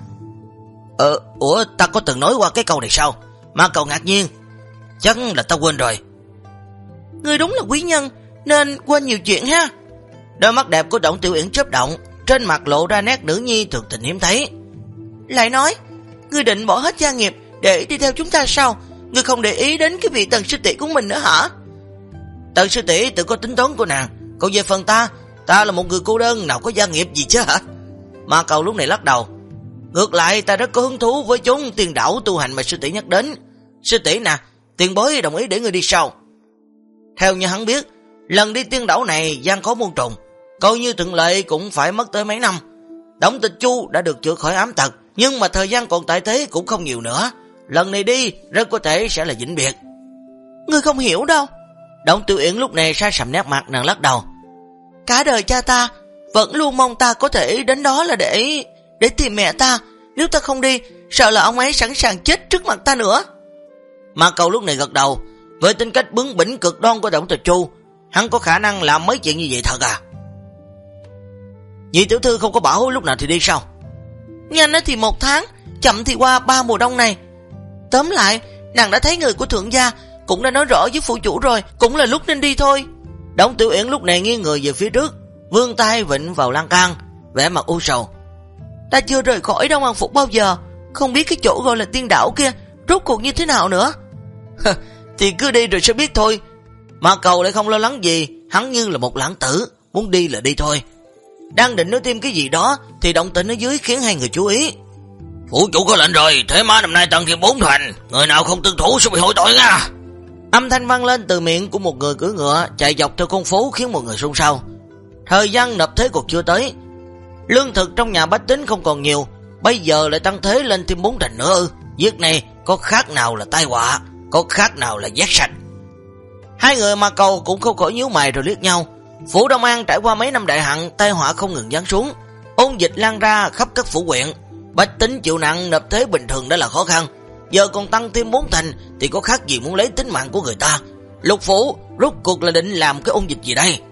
Ủa ta có từng nói qua cái câu này sao? Mà cậu ngạc nhiên. Chắc là ta quên rồi. Ngươi đúng là quý nhân, nên quên nhiều chuyện ha. Đôi mắt đẹp của Đổng Tiểu Uyển chớp động, trên mặt lộ ra nét nữ nhi thường tình hiếm thấy. Lại nói, ngươi định bỏ hết gia nghiệp để đi theo chúng ta sao? Ngươi không để ý đến cái vị Tần sư tỷ của mình nữa hả? Tần sư tỷ tự có tính toán của nàng, còn về phần ta là một người cô đơn, nào có gia nghiệp gì chứ hả? Mà cậu lúc này lắc đầu. Ngược lại ta rất có hứng thú với chốn tiên đảo tu hành mà sư tỷ nhắc đến. Sư tỷ nè, tiền bối đồng ý để người đi sau. Theo như hắn biết, lần đi tiên đảo này gian khó muôn trùng, coi như thuận lợi cũng phải mất tới mấy năm. Đổng Tịch Chu đã được chữa khỏi ám tật, nhưng mà thời gian còn tại thế cũng không nhiều nữa. Lần này đi rất có thể sẽ là vĩnh biệt. Ngươi không hiểu đâu. Đổng Tiểu Uyển lúc này sai sầm nét mặt, nàng lắc đầu. Cả đời cha ta vẫn luôn mong ta có thể đến đó là để tìm mẹ ta. Nếu ta không đi, sợ là ông ấy sẵn sàng chết trước mặt ta nữa. Mà cậu lúc này gật đầu. Với tính cách bướng bỉnh cực đoan của Đổng Tịch Chu, hắn có khả năng làm mấy chuyện như vậy thật à? Nhị tiểu thư không có bảo lúc nào thì đi sao? Nhanh thì 1 tháng, chậm thì qua 3 mùa đông này. Tóm lại, nàng đã thấy người của thượng gia, cũng đã nói rõ với phụ chủ rồi, cũng là lúc nên đi thôi. Đổng Tiểu Uyển lúc này nghiêng người về phía trước, vươn tay vịn vào lan can, vẻ mặt u sầu. Ta chưa rời khỏi Đông An Phục bao giờ, không biết cái chỗ gọi là tiên đảo kia rốt cuộc như thế nào nữa. Thì cứ đi rồi sẽ biết thôi. Mà cậu lại không lo lắng gì, hắn như là một lãng tử, muốn đi là đi thôi. Đang định nói thêm cái gì đó thì động tĩnh ở dưới khiến hai người chú ý. Phủ chủ có lệnh rồi, thế mà năm nay tăng thêm 4 thành, người nào không tuân thủ sẽ bị hội tội nha. Âm thanh vang lên từ miệng của một người cưỡi ngựa chạy dọc theo con phố khiến mọi người xôn xao. Thời gian nộp thế còn chưa tới, lương thực trong nhà bách tính không còn nhiều, bây giờ lại tăng thế lên thêm 4 thành nữa ư? Việc này có khác nào là tai họa, có khác nào là vét sạch? Hai người mà cầu cũng không khỏi nhíu mày rồi liếc nhau. Phủ Đông An trải qua mấy năm đại hạn, tai họa không ngừng giáng xuống, ôn dịch lan ra khắp các phủ huyện, bách tính chịu nặng nộp thế bình thường đã là khó khăn, giờ còn tăng thêm 4 thành thì có khác gì muốn lấy tính mạng của người ta. Lục phủ rốt cuộc là định làm cái ôn dịch gì đây?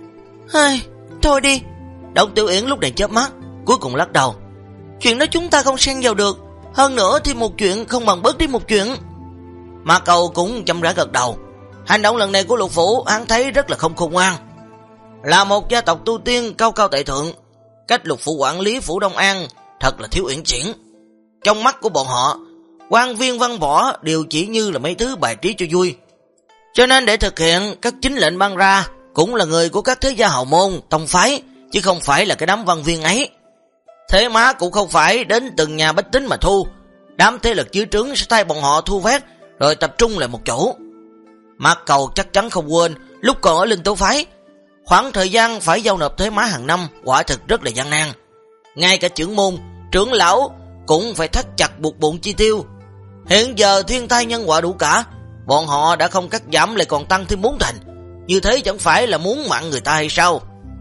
Thôi đi. Đổng Tiểu Uyển lúc này chớp mắt, cuối cùng lắc đầu. Chuyện đó chúng ta không xen vào được, hơn nữa thì một chuyện không bằng bớt đi một chuyện. Mà cầu cũng chậm rãi gật đầu. Hành động lần này của lục phủ hắn thấy rất là không khôn ngoan. Là một gia tộc tu tiên cao cao tại thượng, cách lục phủ quản lý phủ Đông An thật là thiếu uyển chuyển. Trong mắt của bọn họ, quan viên văn võ đều chỉ như là mấy thứ bài trí cho vui. Cho nên để thực hiện các chính lệnh ban ra cũng là người của các thế gia hào môn, tông phái, chứ không phải là cái đám văn viên ấy. Thế má cũng không phải đến từng nhà bách tính mà thu, đám thế lực dưới trướng sẽ thay bọn họ thu vét rồi tập trung lại một chỗ. Mạc Cầu chắc chắn không quên lúc còn ở Linh Tố phái, khoảng thời gian phải giao nộp thuế má hàng năm quả thực rất là gian nan. Ngay cả trưởng môn, trưởng lão cũng phải thắt chặt buộc bụng chi tiêu. Hiện giờ thiên tai nhân họa đủ cả, bọn họ đã không cắt giảm lại còn tăng thêm 4 thành. Như thế chẳng phải là muốn mạng người ta hay sao?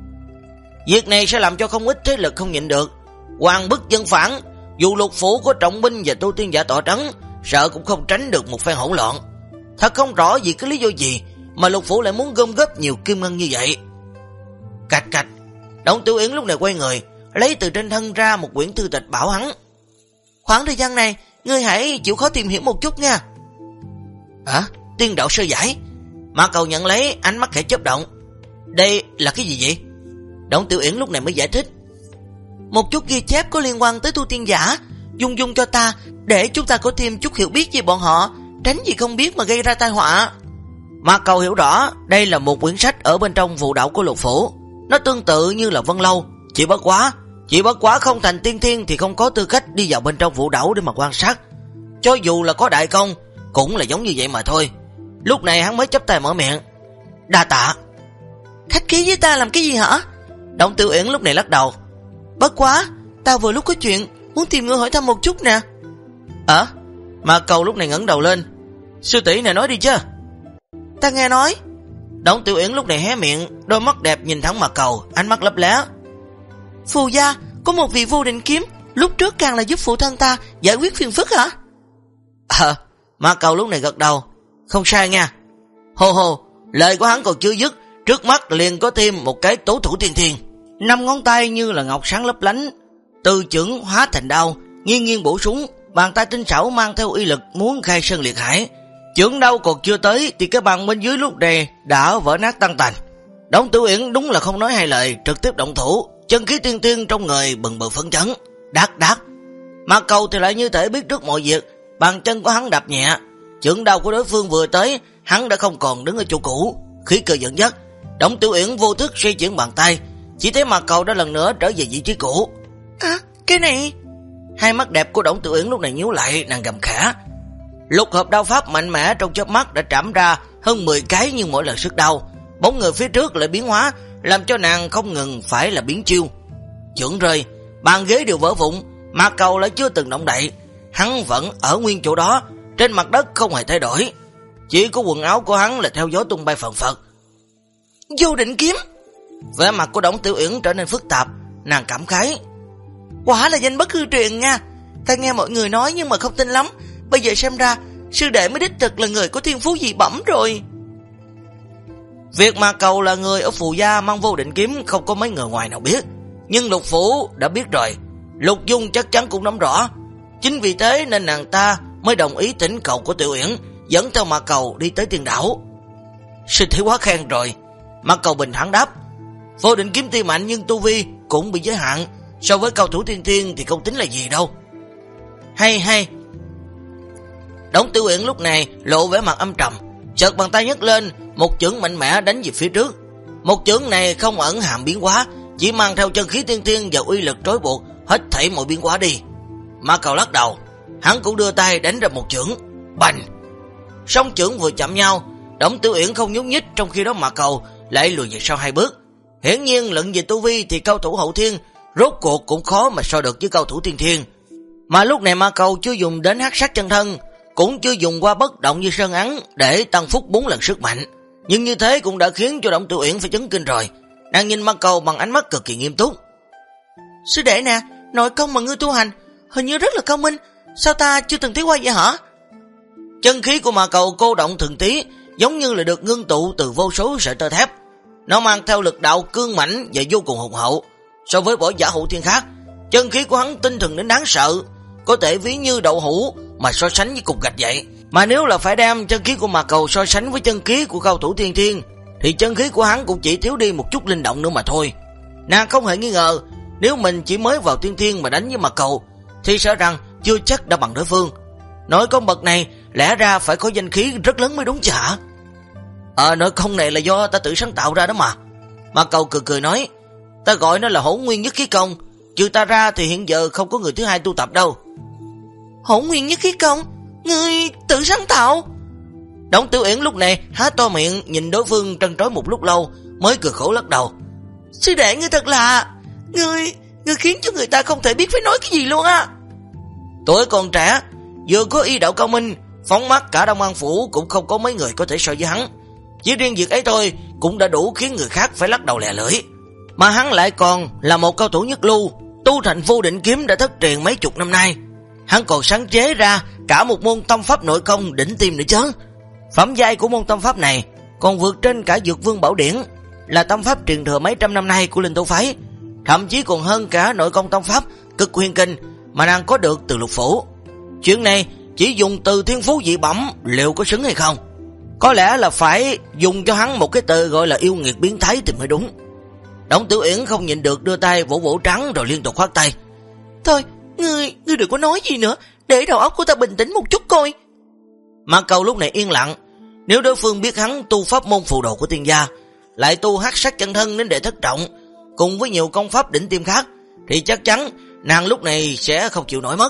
Việc này sẽ làm cho không ít thế lực không nhịn được, hoàng bức dân phản. Dù lục phủ có trọng binh và tu tiên giả tọa trấn, sợ cũng không tránh được một phen hỗn loạn. Thật không rõ vì cái lý do gì mà lục phủ lại muốn gom góp nhiều kim ngân như vậy. Cạch cạch, Đổng Tiểu Uyển lúc này quay người, lấy từ trên thân ra một quyển thư tịch bảo hắn. Khoảng thời gian này, ngươi hãy chịu khó tìm hiểu một chút nha. Hả? Tiên đạo sơ giải? Mà Cầu nhận lấy, ánh mắt khẽ chớp động. Đây là cái gì vậy? Đổng Tiểu Uyển lúc này mới giải thích. Một chút ghi chép có liên quan tới tu tiên giả, dung cho ta để chúng ta có thêm chút hiểu biết về bọn họ, tránh gì không biết mà gây ra tai họa. Mà Cầu hiểu rõ, đây là một quyển sách ở bên trong vụ đạo của lục phủ. Nó tương tự như là Vân Lâu, chỉ bất quá không thành tiên thiên thì không có tư cách đi vào bên trong vụ đảo để mà quan sát. Cho dù là có đại công, cũng là giống như vậy mà thôi. Lúc này hắn mới chắp tay mở miệng. Đa tạ. Khách khí với ta làm cái gì hả? Đổng Tiểu Uyển lúc này lắc đầu. Bất quá, ta vừa lúc có chuyện muốn tìm ngươi hỏi thăm một chút nè. Mà Cầu lúc này ngẩng đầu lên. Sư tỷ này nói đi chứ. Ta nghe nói. Đổng Tiểu Uyển lúc này hé miệng, đôi mắt đẹp nhìn thẳng Mà Cầu, ánh mắt lấp lé. Phù gia có một vị vô định kiếm, Lúc trước càng là giúp phụ thân ta giải quyết phiền phức hả? Ma Cầu lúc này gật đầu. Không sai nha. Hồ hồ, lời của hắn còn chưa dứt, trước mắt liền có thêm một cái tố thủ tiên thiên. 5 ngón tay như là ngọc sáng lấp lánh, từ chưởng hóa thành đao, nghiêng nghiêng bổ súng, bàn tay tinh xảo mang theo uy lực muốn khai sơn liệt hải. Chưởng đau còn chưa tới thì cái bàn bên dưới lúc này đã vỡ nát tan tành. Đổng Tiểu Uyển đúng là không nói hai lời, trực tiếp động thủ, chân khí tiên tiên trong người bừng bừng phấn chấn. Đát đát. Ma Cầu thì lại như thể biết trước mọi việc, bàn chân của hắn đạp nhẹ, chưởng đau của đối phương vừa tới, hắn đã không còn đứng ở chỗ cũ, khí cơ dẫn dắt. Đổng Tiểu Uyển vô thức xoay chuyển bàn tay, chỉ thấy Ma Cầu đã lần nữa trở về vị trí cũ. Cái này. Hai mắt đẹp của Đổng Tiểu Uyển lúc này nhíu lại, nàng gầm khẽ. Lục hợp đao pháp mạnh mẽ trong chớp mắt đã trảm ra hơn 10 cái, nhưng mỗi lần sức đau, bóng người phía trước lại biến hóa, làm cho nàng không ngừng phải là biến chiêu. Chưởng rơi, bàn ghế đều vỡ vụn, Ma Cầu lại chưa từng động đậy, hắn vẫn ở nguyên chỗ đó, trên mặt đất không hề thay đổi, chỉ có quần áo của hắn là theo gió tung bay phần phật. Vô Định Kiếm. Vẻ mặt của Đổng Tiểu Uyển trở nên phức tạp, nàng cảm khái. Quả là danh bất hư truyền nha, ta nghe mọi người nói nhưng mà không tin lắm, bây giờ xem ra sư đệ mới đích thực là người có thiên phú dị bẩm rồi. Việc Ma Cầu là người ở Phù Gia mang Vô Định Kiếm không có mấy người ngoài nào biết, nhưng Lục Phủ đã biết rồi, Lục Dung chắc chắn cũng nắm rõ. Chính vì thế nên nàng ta mới đồng ý thỉnh cầu của Tiểu Uyển, dẫn theo Ma Cầu đi tới Tiên Đảo. Sư thế quá khen rồi. Ma Cầu bình thản đáp. Vô Định Kiếm tuy mạnh nhưng tu vi cũng bị giới hạn, so với cao thủ tiên thiên thì không tính là gì đâu. Hay. Đổng Tiểu Uyển lúc này lộ vẻ mặt âm trầm, chợt bàn tay nhấc lên, một chưởng mạnh mẽ đánh về phía trước. Một chưởng này không ẩn hàm biến hóa, chỉ mang theo chân khí tiên thiên và uy lực trói buộc hết thảy mọi biến hóa đi. Ma Cầu lắc đầu, hắn cũng đưa tay đánh ra một chưởng. Bành! Song chưởng vừa chạm nhau, Đổng Tiểu Uyển không nhúc nhích, trong khi đó Ma Cầu lại lùi về sau 2 bước. Hiển nhiên luận về tu vi thì cao thủ hậu thiên rốt cuộc cũng khó mà so được với cao thủ tiên thiên. Mà lúc này Ma Cầu chưa dùng đến hắc sát chân thân, cũng chưa dùng qua bất động như sơn ấn để tăng phúc 4 lần sức mạnh, nhưng như thế cũng đã khiến cho Đổng Tiểu Uyển phải chấn kinh rồi. Nàng nhìn Ma Cầu bằng ánh mắt cực kỳ nghiêm túc. Sư đệ nè, nội công mà ngươi tu hành hình như rất là cao minh, sao ta chưa từng thấy qua vậy hả? Chân khí của Ma Cầu cô động thường tí, giống như là được ngưng tụ từ vô số sợi tơ thép. Nó mang theo lực đạo cương mãnh và vô cùng hùng hậu. So với võ giả hậu thiên khác, chân khí của hắn tinh thần đến đáng sợ, có thể ví như đậu hũ mà so sánh với cục gạch vậy. Mà nếu là phải đem chân khí của Ma Cầu so sánh với chân khí của cao thủ tiên thiên, thì chân khí của hắn cũng chỉ thiếu đi một chút linh động nữa mà thôi. Nàng không hề nghi ngờ, nếu mình chỉ mới vào tiên thiên mà đánh với Ma Cầu thì sợ rằng chưa chắc đã bằng đối phương. Nội công bậc này lẽ ra phải có danh khí rất lớn mới đúng chứ hả? Nội công này là do ta tự sáng tạo ra đó mà. Ma Cầu cười nói, ta gọi nó là Hỗn Nguyên Nhất Khí Công, trừ ta ra thì hiện giờ không có người thứ hai tu tập đâu. Hỗn Nguyên Nhất Khí Công? Ngươi tự sáng tạo? Đổng Tiểu Uyển lúc này há to miệng nhìn đối phương trân trối một lúc lâu mới cười khổ lắc đầu. Sư đệ ngươi thật là... Ngươi khiến cho người ta không thể biết phải nói cái gì luôn á. Tuổi còn trẻ, vừa có y đạo cao minh, phóng mắt cả Đông An Phủ cũng không có mấy người có thể so với hắn. Chỉ riêng việc ấy thôi cũng đã đủ khiến người khác phải lắc đầu lè lưỡi. Mà hắn lại còn là một cao thủ nhất lưu, tu thành Vô Định Kiếm đã thất truyền mấy chục năm nay. Hắn còn sáng chế ra cả một môn tâm pháp nội công đỉnh tiêm nữa chứ. Phẩm giai của môn tâm pháp này còn vượt trên cả Dược Vương Bảo Điển, là tâm pháp truyền thừa mấy trăm năm nay của Linh Tố Phái, thậm chí còn hơn cả nội công tâm pháp Cực Huyền Kinh mà nàng có được từ Lục Phủ. Chuyện này chỉ dùng từ thiên phú dị bẩm liệu có xứng hay không? Có lẽ là phải dùng cho hắn một cái từ gọi là yêu nghiệt biến thái thì mới đúng. Đổng Tiểu Uyển không nhịn được đưa tay vỗ vỗ trắng rồi liên tục khoát tay. Thôi, ngươi đừng có nói gì nữa, để đầu óc của ta bình tĩnh một chút coi. Ma Cầu lúc này yên lặng, nếu đối phương biết hắn tu pháp môn phù đồ của tiên gia, lại tu hắc sát chân thân đến đệ thất trọng, cùng với nhiều công pháp đỉnh tiêm khác, thì chắc chắn nàng lúc này sẽ không chịu nổi mất.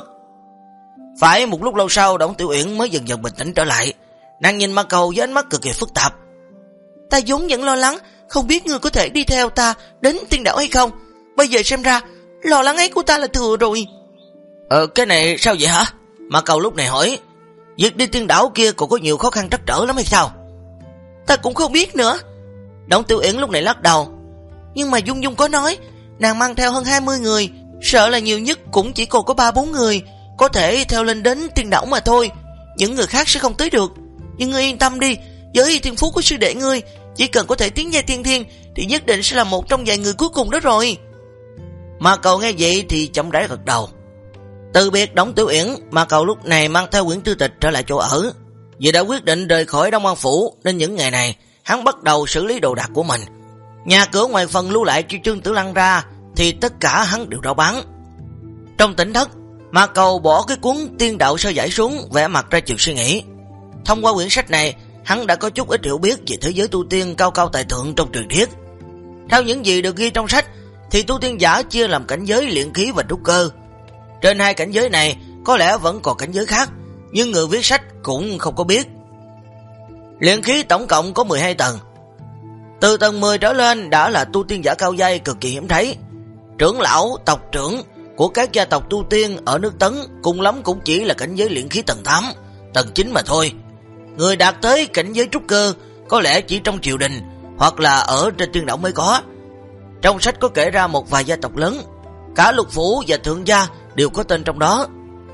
Phải một lúc lâu sau, Đổng Tiểu Uyển mới dần dần bình tĩnh trở lại. Nàng nhìn Ma Cầu với ánh mắt cực kỳ phức tạp. Ta vốn vẫn lo lắng, không biết ngươi có thể đi theo ta đến Tiên Đảo hay không. Bây giờ xem ra, lo lắng ấy của ta là thừa rồi. Cái này sao vậy hả? Ma Cầu lúc này hỏi. Việc đi Tiên Đảo kia còn có nhiều khó khăn trắc trở lắm hay sao? Ta cũng không biết nữa. Đổng Tiểu Uyển lúc này lắc đầu. Nhưng mà Dung Dung có nói, nàng mang theo hơn 20 người, Sợ là nhiều nhất cũng chỉ còn có 3-4 người có thể theo lên đến tiên đảo mà thôi. Những người khác sẽ không tới được. Nhưng ngươi yên tâm đi, với thiên phú của sư đệ ngươi, chỉ cần có thể tiến giai tiên thiên thì nhất định sẽ là một trong vài người cuối cùng đó rồi. Mà Cầu nghe vậy thì chậm rãi gật đầu. Từ biệt Đổng Tiểu Uyển, Mà Cầu lúc này mang theo quyển thư tịch trở lại chỗ ở. Vì đã quyết định rời khỏi Đông An Phủ nên những ngày này hắn bắt đầu xử lý đồ đạc của mình. Nhà cửa ngoài phần lưu lại cho Trương Tử Lăng ra thì tất cả hắn đều rao bán. Trong tỉnh thất, Mà Cầu bỏ cái cuốn Tiên Đạo Sơ Giải xuống, vẽ mặt ra chiều suy nghĩ. Thông qua quyển sách này, hắn đã có chút ít hiểu biết về thế giới tu tiên cao cao tại thượng trong truyền thuyết. Theo những gì được ghi trong sách thì tu tiên giả chia làm cảnh giới luyện khí và trúc cơ. Trên hai cảnh giới này có lẽ vẫn còn cảnh giới khác, nhưng người viết sách cũng không có biết. Luyện khí tổng cộng có 12 tầng. Từ tầng 10 trở lên đã là tu tiên giả cao giai cực kỳ hiếm thấy. Trưởng lão, tộc trưởng của các gia tộc tu tiên ở nước Tấn cùng lắm cũng chỉ là cảnh giới luyện khí tầng 8, tầng 9 mà thôi. Người đạt tới cảnh giới trúc cơ có lẽ chỉ trong triều đình hoặc là ở trên tiên đảo mới có. Trong sách có kể ra một vài gia tộc lớn, cả lục phủ và thượng gia đều có tên trong đó.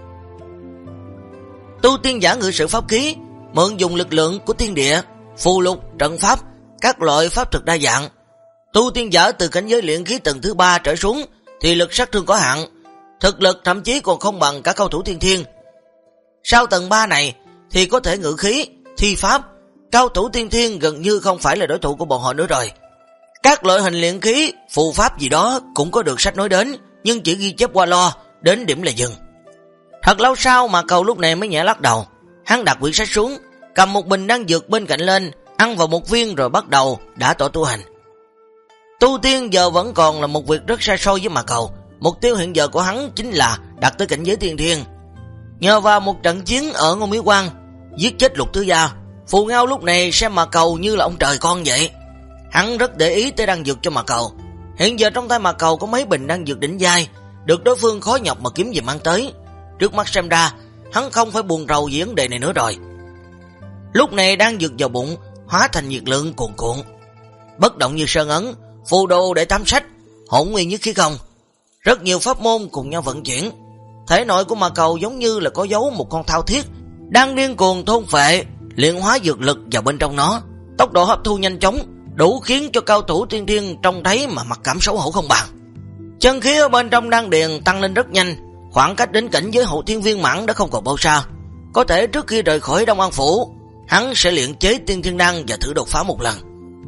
Tu tiên giả ngự sử pháp khí, mượn dùng lực lượng của thiên địa, phù lục, trận pháp, các loại pháp thuật đa dạng. Tu tiên giả từ cảnh giới luyện khí tầng thứ 3 trở xuống thì lực sát thương có hạn, thực lực thậm chí còn không bằng cả cao thủ tiên thiên. Sau tầng 3 này thì có thể ngự khí, thi pháp, cao thủ tiên thiên gần như không phải là đối thủ của bọn họ nữa rồi. Các loại hình luyện khí, phù pháp gì đó cũng có được sách nói đến, nhưng chỉ ghi chép qua lo, đến điểm là dừng. Thật lâu sau Mà Cầu lúc này mới nhẹ lắc đầu. Hắn đặt quyển sách xuống, cầm một bình đan dược bên cạnh lên, ăn vào một viên rồi bắt đầu đã tỏ tu hành. Tu tiên giờ vẫn còn là một việc rất xa xôi với Mà Cầu. Mục tiêu hiện giờ của hắn chính là đạt tới cảnh giới tiên thiên. Nhờ vào một trận chiến ở Ngô Miếu Quan giết chết Lục Tứ Gia, Phù Ngao lúc này xem Mà Cầu như là ông trời con vậy. Hắn rất để ý tới đan dược cho Mà Cầu. Hiện giờ trong tay Mà Cầu có mấy bình đan dược đỉnh giai, được đối phương khó nhọc mà kiếm về mang tới. Trước mắt xem ra hắn không phải buồn rầu về vấn đề này nữa rồi. Lúc này đan dược vào bụng hóa thành nhiệt lượng cuồn cuộn, bất động như sơn ấn, phù đồ để tám sách, hỗn nguyên nhất khí không. Rất nhiều pháp môn cùng nhau vận chuyển. Thể nội của Mà Cầu giống như là có giấu một con thao thiết đang điên cuồng thôn phệ, luyện hóa dược lực vào bên trong nó. Tốc độ hấp thu nhanh chóng, đủ khiến cho cao thủ tiên thiên trông thấy mà mặc cảm xấu hổ không bằng. Chân khí ở bên trong đan điền tăng lên rất nhanh, khoảng cách đến cảnh giới hậu thiên viên mãn đã không còn bao xa. Có thể trước khi rời khỏi Đông An Phủ, hắn sẽ luyện chế tiên thiên đan và thử đột phá một lần.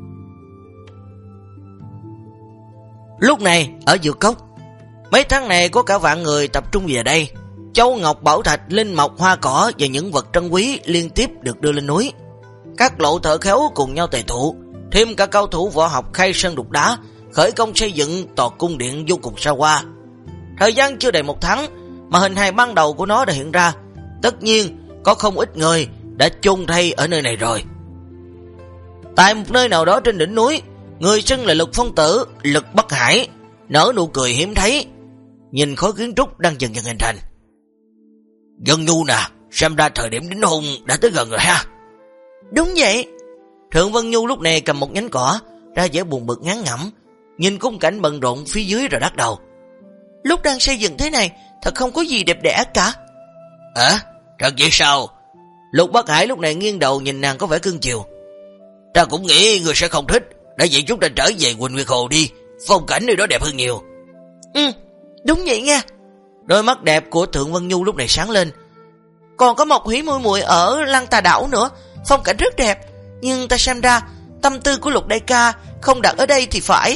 Lúc này ở Dược Cốc, mấy tháng này có cả vạn người tập trung về đây. Châu ngọc, bảo thạch, linh mộc, hoa cỏ và những vật trân quý liên tiếp được đưa lên núi. Các lộ thợ khéo cùng nhau tề tụ, thêm cả cao thủ võ học khai sơn đục đá, khởi công xây dựng tòa cung điện vô cùng xa hoa. Thời gian chưa đầy 1 tháng mà hình hài ban đầu của nó đã hiện ra. Tất nhiên có không ít người đã chôn thây ở nơi này rồi. Tại một nơi nào đó trên đỉnh núi, người xưng là Lục Phong Tử, Lực Bắc Hải nở nụ cười hiếm thấy, nhìn khối kiến trúc đang dần dần hình thành. Dân Nhu nè, xem ra thời điểm đính hôn đã tới gần rồi ha. Đúng vậy. Thượng Vân Nhu lúc này cầm một nhánh cỏ, ra vẻ buồn bực ngán ngẩm, nhìn khung cảnh bận rộn phía dưới rồi đắc đầu. Lúc đang xây dựng thế này, thật không có gì đẹp đẽ cả. Thật vậy sao? Lục Bắc Hải lúc này nghiêng đầu nhìn nàng có vẻ cưng chiều. Ta cũng nghĩ người sẽ không thích, đã vậy chúng ta trở về Quỳnh Nguyệt Hồ đi, phong cảnh nơi đó đẹp hơn nhiều. Đúng vậy nha. Đôi mắt đẹp của Thượng Vân Nhu lúc này sáng lên. Còn có Mộc Hủy muội muội ở Lăng Tà Đảo nữa, phong cảnh rất đẹp, nhưng ta xem ra tâm tư của Lục đại ca không đặt ở đây thì phải.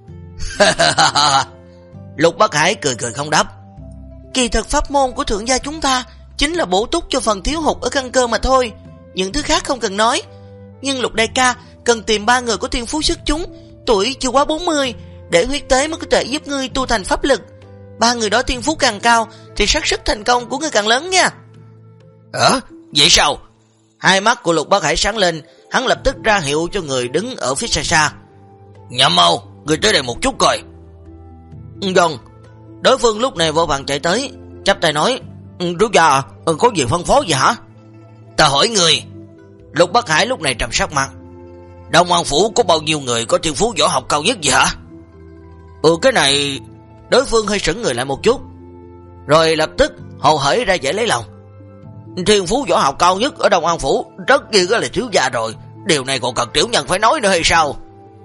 Lục Bắc Hải cười cười không đáp. Kỳ thực pháp môn của thượng gia chúng ta chính là bổ túc cho phần thiếu hụt ở căn cơ mà thôi, những thứ khác không cần nói. Nhưng Lục đại ca cần tìm 3 người có thiên phú xuất chúng, tuổi chưa quá 40, để huyết tế mới có thể giúp ngươi tu thành pháp lực. 3 người đó thiên phú càng cao thì xác suất thành công của ngươi càng lớn nha. Vậy sao? Hai mắt của Lục Bắc Hải sáng lên, hắn lập tức ra hiệu cho người đứng ở phía xa xa. Nhậm Mâu, người tới đây một chút coi. Vâng. Đối phương lúc này vội vàng chạy tới, chắp tay nói: Rú già, có gì phân phó gì hả? Ta hỏi người. Lục Bắc Hải lúc này trầm sắc mặt. Đông An Phủ có bao nhiêu người có thiên phú võ học cao nhất vậy hả? Cái này Đối phương hơi sững người lại một chút, rồi lập tức hồ hởi ra vẻ lấy lòng. Thiên phú võ học cao nhất ở Đông An Phủ, rất kia là thiếu gia rồi, điều này còn cần tiểu nhân phải nói nữa hay sao?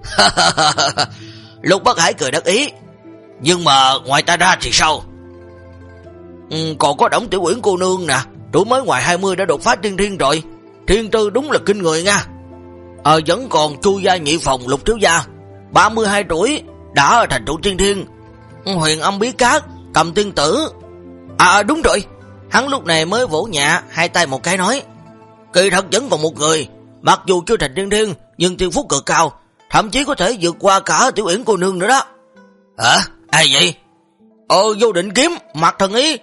Lục Bắc Hải cười đắc ý. Nhưng mà ngoài ta ra thì sao? Còn có Đổng Tiểu Uyển cô nương nè, tuổi mới ngoài 20 đã đột phá tiên thiên rồi, thiên tư đúng là kinh người nha. Vẫn còn Chu gia nhị phòng Lục thiếu gia, 32 tuổi đã thành trụ tiên thiên. Huyền Âm Bí Cát, Cầm Tiên Tử. Đúng rồi. Hắn lúc này mới vỗ nhẹ hai tay một cái nói, kỳ thật vẫn còn một người, mặc dù chưa thành tiên thiên nhưng thiên phú cực cao, thậm chí có thể vượt qua cả Tiểu Uyển cô nương nữa đó. Hả? Ai vậy? Vô Định Kiếm, Mạc Thần Y.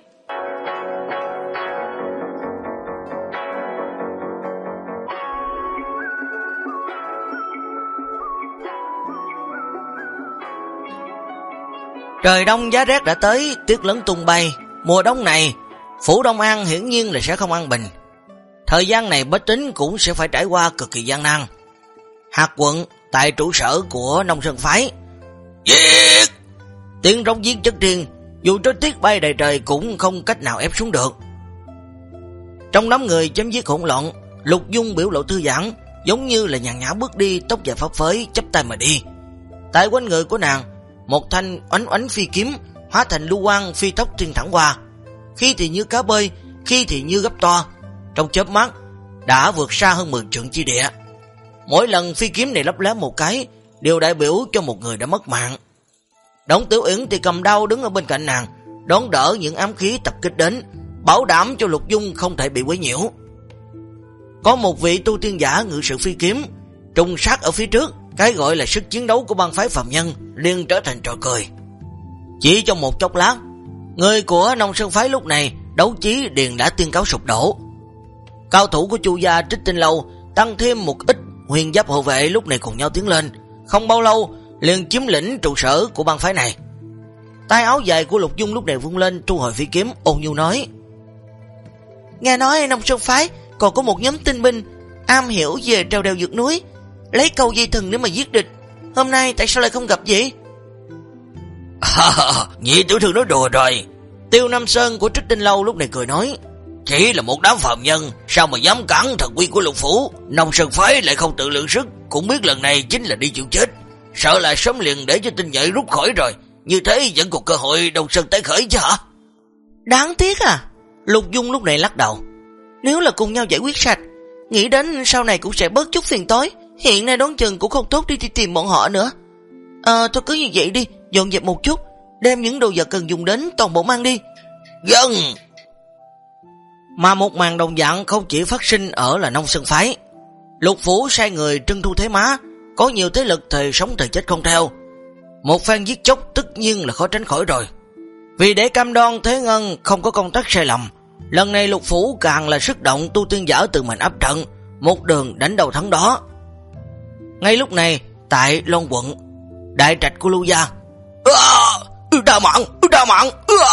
Trời đông giá rét đã tới, tuyết lớn tung bay. Mùa đông này, Phủ Đông An hiển nhiên là sẽ không an bình. Thời gian này bách tính cũng sẽ phải trải qua cực kỳ gian nan. Hạt quận tại trụ sở của Nông Sơn phái. Giết! Tiếng rống giết chất riêng, dù cho tuyết bay đầy trời cũng không cách nào ép xuống được. Trong đám người chém giết hỗn loạn, Lục Dung biểu lộ thư giãn, giống như là nhàn nhã bước đi, tóc dài phấp phới, chắp tay mà đi. Tại quanh người của nàng, một thanh oánh oánh phi kiếm hóa thành lưu quang phi tốc xuyên thẳng qua, khi thì như cá bơi, khi thì như gấp to, trong chớp mắt đã vượt xa hơn 10 trượng chi địa. Mỗi lần phi kiếm này lấp lé một cái đều đại biểu cho một người đã mất mạng. Đổng Tiểu Uyển thì cầm đao đứng ở bên cạnh nàng, đón đỡ những ám khí tập kích đến, bảo đảm cho Lục Dung không thể bị quấy nhiễu. Có một vị tu tiên giả ngự sử phi kiếm trùng sát ở phía trước, cái gọi là sức chiến đấu của bang phái phàm nhân liền trở thành trò cười. Chỉ trong một chốc lát, người của Nông Sơn phái lúc này đấu chí điền đã tuyên cáo sụp đổ. Cao thủ của Chu gia Trích Tinh Lâu tăng thêm một ít huyền giáp hộ vệ lúc này cùng nhau tiến lên, không bao lâu liền chiếm lĩnh trụ sở của bang phái này. Tay áo dài của Lục Dung lúc này vung lên, thu hồi phi kiếm, ôn nhu nói: nghe nói Nông Sơn phái còn có một nhóm tinh binh am hiểu về trèo đèo vượt núi, lấy câu dây thừng để mà giết địch. Hôm nay tại sao lại không gặp vậy? Nhị tiểu thư nói đùa rồi. Tiêu Nam Sơn của Trích Tinh Lâu lúc này cười nói: chỉ là một đám phàm nhân, sao mà dám cản thần uy của Lục phủ? Nông Sơn phái lại không tự lượng sức, cũng biết lần này chính là đi chịu chết, sợ là sớm liền để cho tinh nhuệ rút khỏi rồi, như thế vẫn còn cơ hội Đông Sơn tái khởi chứ hả? Đáng tiếc à. Lục Dung lúc này lắc đầu, nếu là cùng nhau giải quyết sạch, nghĩ đến sau này cũng sẽ bớt chút phiền toái. Hiện nay đón chừng cũng không tốt đi tìm bọn họ nữa. Thôi cứ như vậy đi, dọn dẹp một chút, đem những đồ vật cần dùng đến toàn bộ mang đi. Vâng. Mà một màn đồng dạng không chỉ phát sinh ở là Nông Sơn phái. Lục phủ sai người trưng thu thế má, có nhiều thế lực thời sống thời chết không theo. Một phen giết chóc tất nhiên là khó tránh khỏi rồi. Vì để cam đoan Thế Ngân không có công tác sai lầm, lần này Lục phủ càng là sức động tu tiên giả tự mình áp trận, một đường đánh đầu thắng đó. Ngay lúc này, tại Loan quận, đại trạch của Lưu gia. Đa mạng.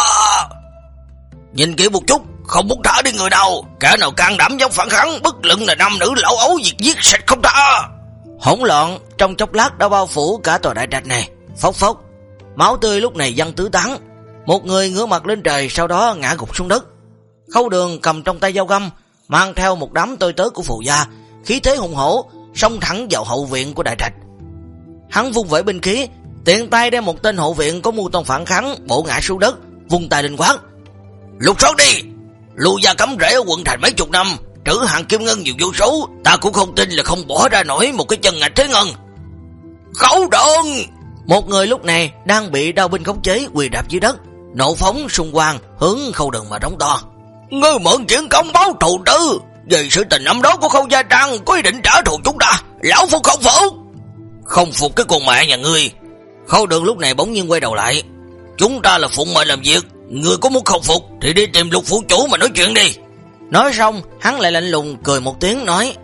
Nhìn kỹ một chút, không muốn thả đi người nào, kẻ nào can đảm dám phản kháng, bất luận là nam nữ lão ấu gì giết sạch không tha. Hỗn loạn trong chốc lát đã bao phủ cả tòa đại trạch này. Phốc phốc, máu tươi lúc này văng tứ tán. Một người ngửa mặt lên trời, sau đó ngã gục xuống đất. Khâu Đường cầm trong tay dao găm, mang theo một đám tôi tớ của Phù gia, khí thế hùng hổ xông thẳng vào hậu viện của đại trạch. Hắn vung vẩy binh khí, tiện tay đem một tên hậu viện có mưu toan phản kháng bổ ngã xuống đất, vung tay lên quát: lục soát đi! Lưu gia cắm rễ ở quận thành mấy chục năm, trữ hàng kim ngân nhiều vô số, ta cũng không tin là không bỏ ra nổi một cái chân ngạch Thế Ngân. Khẩu Đường! Một người lúc này đang bị đao binh khống chế quỳ đạp dưới đất, nộ phóng xung quanh hướng Khâu Đường mà đóng to: ngươi mượn chuyện công báo thù tư, về sự tình năm đó của Khâu gia Trang có ý định trả thù chúng ta, lão phu không phục. Không phục cái con mẹ nhà ngươi. Khâu Đường lúc này bỗng nhiên quay đầu lại: chúng ta là phụng mệnh làm việc, ngươi có muốn không phục thì đi tìm Lục phủ chủ mà nói chuyện đi. Nói xong hắn lại lạnh lùng cười một tiếng nói: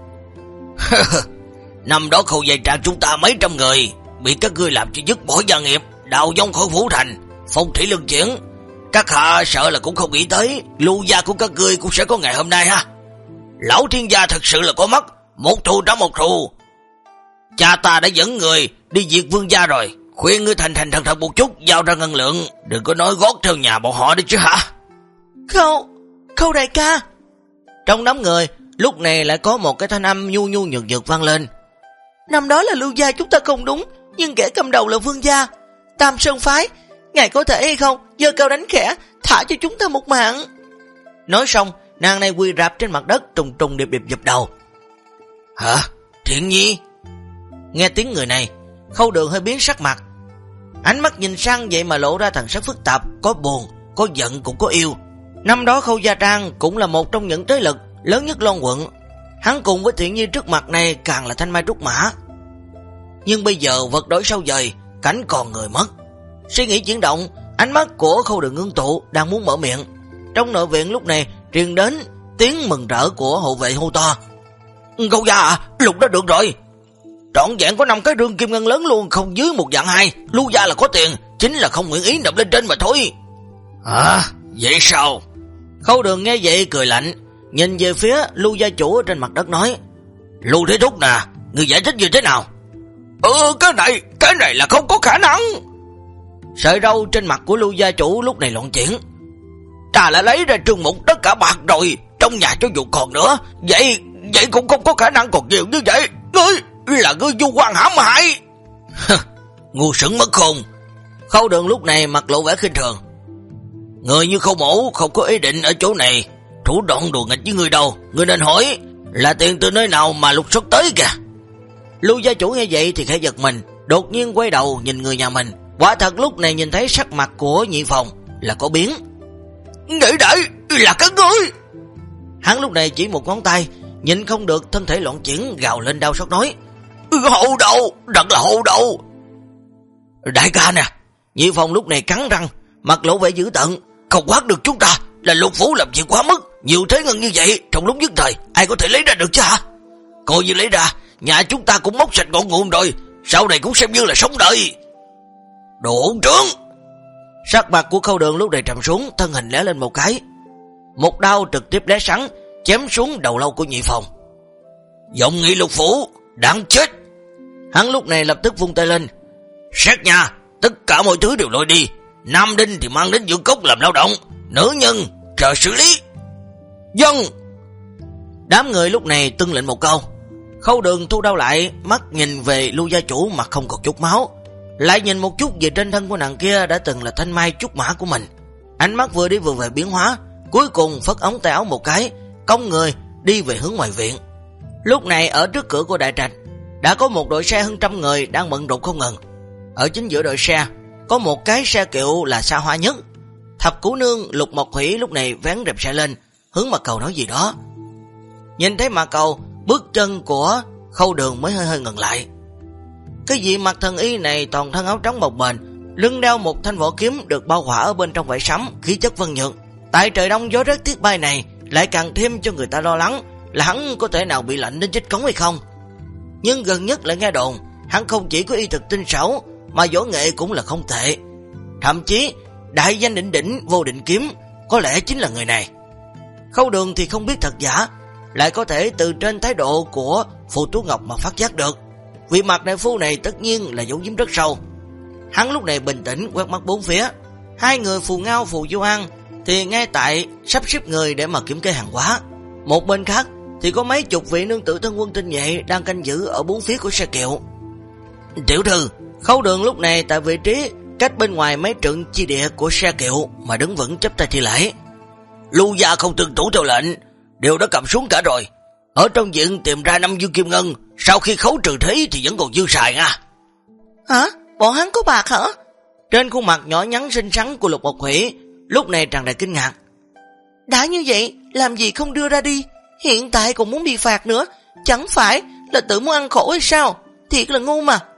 năm đó Khâu gia Trang chúng ta mấy trăm người bị các ngươi làm cho dứt bỏ gia nghiệp, đào vong khỏi phủ thành, phong thủy luân chuyển. Các hạ sợ là cũng không nghĩ tới Lưu gia của các ngươi cũng sẽ có ngày hôm nay ha. Lão Thiên gia thật sự là có mắt, một thù trả một thù. Cha ta đã dẫn người đi diệt Vương gia rồi, Khuyên ngươi thành thật thật một chút, giao ra ngân lượng, đừng có nói gót theo nhà bọn họ đi chứ hả? Khâu đại ca. Trong đám người, lúc này lại có một cái thanh âm nhu nhu nhược nhược vang lên. Năm đó là Lưu gia chúng ta không đúng, nhưng kẻ cầm đầu là Vương gia, Tam Sơn phái. Ngài có thể hay không giơ cao đánh khẽ, thả cho chúng ta một mạng. Nói xong, nàng này quỳ rạp trên mặt đất, trùng trùng điệp điệp dập đầu. Hả? Thiện Nhi? Nghe tiếng người này, Khâu Đường hơi biến sắc mặt. Ánh mắt nhìn sang vậy mà lộ ra thần sắc phức tạp, có buồn, có giận cũng có yêu. Năm đó Khâu Gia Trang cũng là một trong những thế lực lớn nhất Loan quận. Hắn cùng với Thiện Nhi trước mặt này càng là thanh mai trúc mã. Nhưng bây giờ vật đổi sao dời, cảnh còn người mất. Suy nghĩ chuyển động, ánh mắt của Khâu Đường ngưng tụ, đang muốn mở miệng. Trong nội viện lúc này truyền đến tiếng mừng rỡ của hộ vệ hô to. Khâu gia à, Lục đã được rồi. Trọn vẹn có 5 cái rương kim ngân lớn luôn, không dưới 1 vạn 2. Lưu gia là có tiền, chính là không nguyện ý nộp lên trên mà thôi. Hả? Vậy sao? Khâu Đường nghe vậy cười lạnh, nhìn về phía Lưu gia chủ ở trên mặt đất nói. Lưu Thế Thúc nè, người giải thích như thế nào? Cái này là không có khả năng. Sợi râu trên mặt của Lưu gia chủ lúc này loạn chuyển. Ta đã lấy ra trương mục tất cả bạc rồi, trong nhà cho dù còn nữa, vậy cũng không có khả năng còn nhiều như vậy. Ngươi vu oan hãm hại. Ngu xuẩn mất khôn. Khâu Đường lúc này mặt lộ vẻ khinh thường. Người như Khâu mẫu không có ý định ở chỗ này thủ đoạn đùa nghịch với người đâu. Người nên hỏi là tiền từ nơi nào mà lục xuất tới kìa. Lưu gia chủ nghe vậy thì khẽ giật mình, đột nhiên quay đầu nhìn người nhà mình. Quả thật lúc này nhìn thấy sắc mặt của Nhị Phòng là có biến. Nghĩ đấy là các ngươi. Hắn lúc này chỉ một ngón tay, nhìn không được thân thể loạn chuyển, gào lên đau xót nói. Hồ đầu, thật là hồ đầu. Đại ca nè. Nhị Phòng lúc này cắn răng, mặt lộ vẻ dữ tợn. Không quát được chúng ta, là Lục phủ làm chuyện quá mức. Nhiều thế ngân như vậy, trong lúc nhất thời ai có thể lấy ra được chứ hả? Coi như lấy ra, nhà chúng ta cũng móc sạch ngọn nguồn rồi, sau này cũng xem như là sống đời. Đồ hỗn trướng. Sắc mặt của Khâu Đường lúc này trầm xuống, thân hình lé lên một cái. Một đao trực tiếp lé sắn, chém xuống đầu lâu của Nhị Phòng. Giọng nghị Lục phủ, đáng chết. Hắn lúc này lập tức vung tay lên. Xét nha, tất cả mọi thứ đều lôi đi. Nam đinh thì mang đến dưỡng cốc làm lao động, nữ nhân chờ xử lý. Dân. Đám người lúc này tuân lệnh một câu. Khâu Đường thu đao lại, mắt nhìn về Lưu gia chủ mặt không còn chút máu, lại nhìn một chút về trên thân của nàng kia đã từng là thanh mai trúc mã của mình. Ánh mắt vừa đi vừa về biến hóa, cuối cùng phất ống tay áo một cái, cong người đi về hướng ngoài viện. Lúc này ở trước cửa của đại trạch đã có một đội xe hơn 100 người đang bận rộn không ngừng. Ở chính giữa đội xe có một cái xe kiệu là xa hoa nhất. Thập Cửu Nương Lục Mộc Thủy lúc này vén rèm xe lên, hướng Mạc Cầu nói gì đó. Nhìn thấy Mạc Cầu, bước chân của Khâu Đường mới hơi ngừng lại. Cái vị mặt thần y này toàn thân áo trắng bồng bềnh, lưng đeo một thanh vỏ kiếm được bao khỏa ở bên trong vải sẫm, khí chất vân nhược. Tại trời đông gió rét tiết bay này lại càng thêm cho người ta lo lắng là hắn có thể nào bị lạnh đến chết cống hay không. Nhưng gần nhất lại nghe đồn hắn không chỉ có y thực tinh xảo mà võ nghệ cũng là không tệ. Thậm chí đại danh đỉnh đỉnh Vô Định Kiếm có lẽ chính là người này. Khâu Đường thì không biết thật giả, lại có thể từ trên thái độ của Phù Tú Ngọc mà phát giác được. Vị mặt đại phu này tất nhiên là giấu giếm rất sâu. Hắn lúc này bình tĩnh quét mắt bốn phía. Hai người Phù Ngao, Phù Du An thì ngay tại sắp xếp người để mà kiểm kê hàng hóa. Một bên khác thì có mấy chục vị nương tử thân quân tinh nhuệ đang canh giữ ở bốn phía của xe kiệu. Tiểu thư, Khâu Đường lúc này tại vị trí cách bên ngoài mấy trượng chi địa của xe kiệu mà đứng vững chắp tay thi lễ. Lưu gia không tuân thủ theo lệnh, đều đã cầm xuống cả rồi. Ở trong viện tìm ra 5 viên kim ngân, sau khi khấu trừ thế thì vẫn còn dư xài nha. Hả? Bọn hắn có bạc hả? Trên khuôn mặt nhỏ nhắn xinh xắn của Lục Mộc Thủy lúc này tràn đầy kinh ngạc. Đã như vậy, làm gì không đưa ra đi? Hiện tại còn muốn bị phạt nữa, chẳng phải là tự muốn ăn khổ hay sao? Thiệt là ngu mà.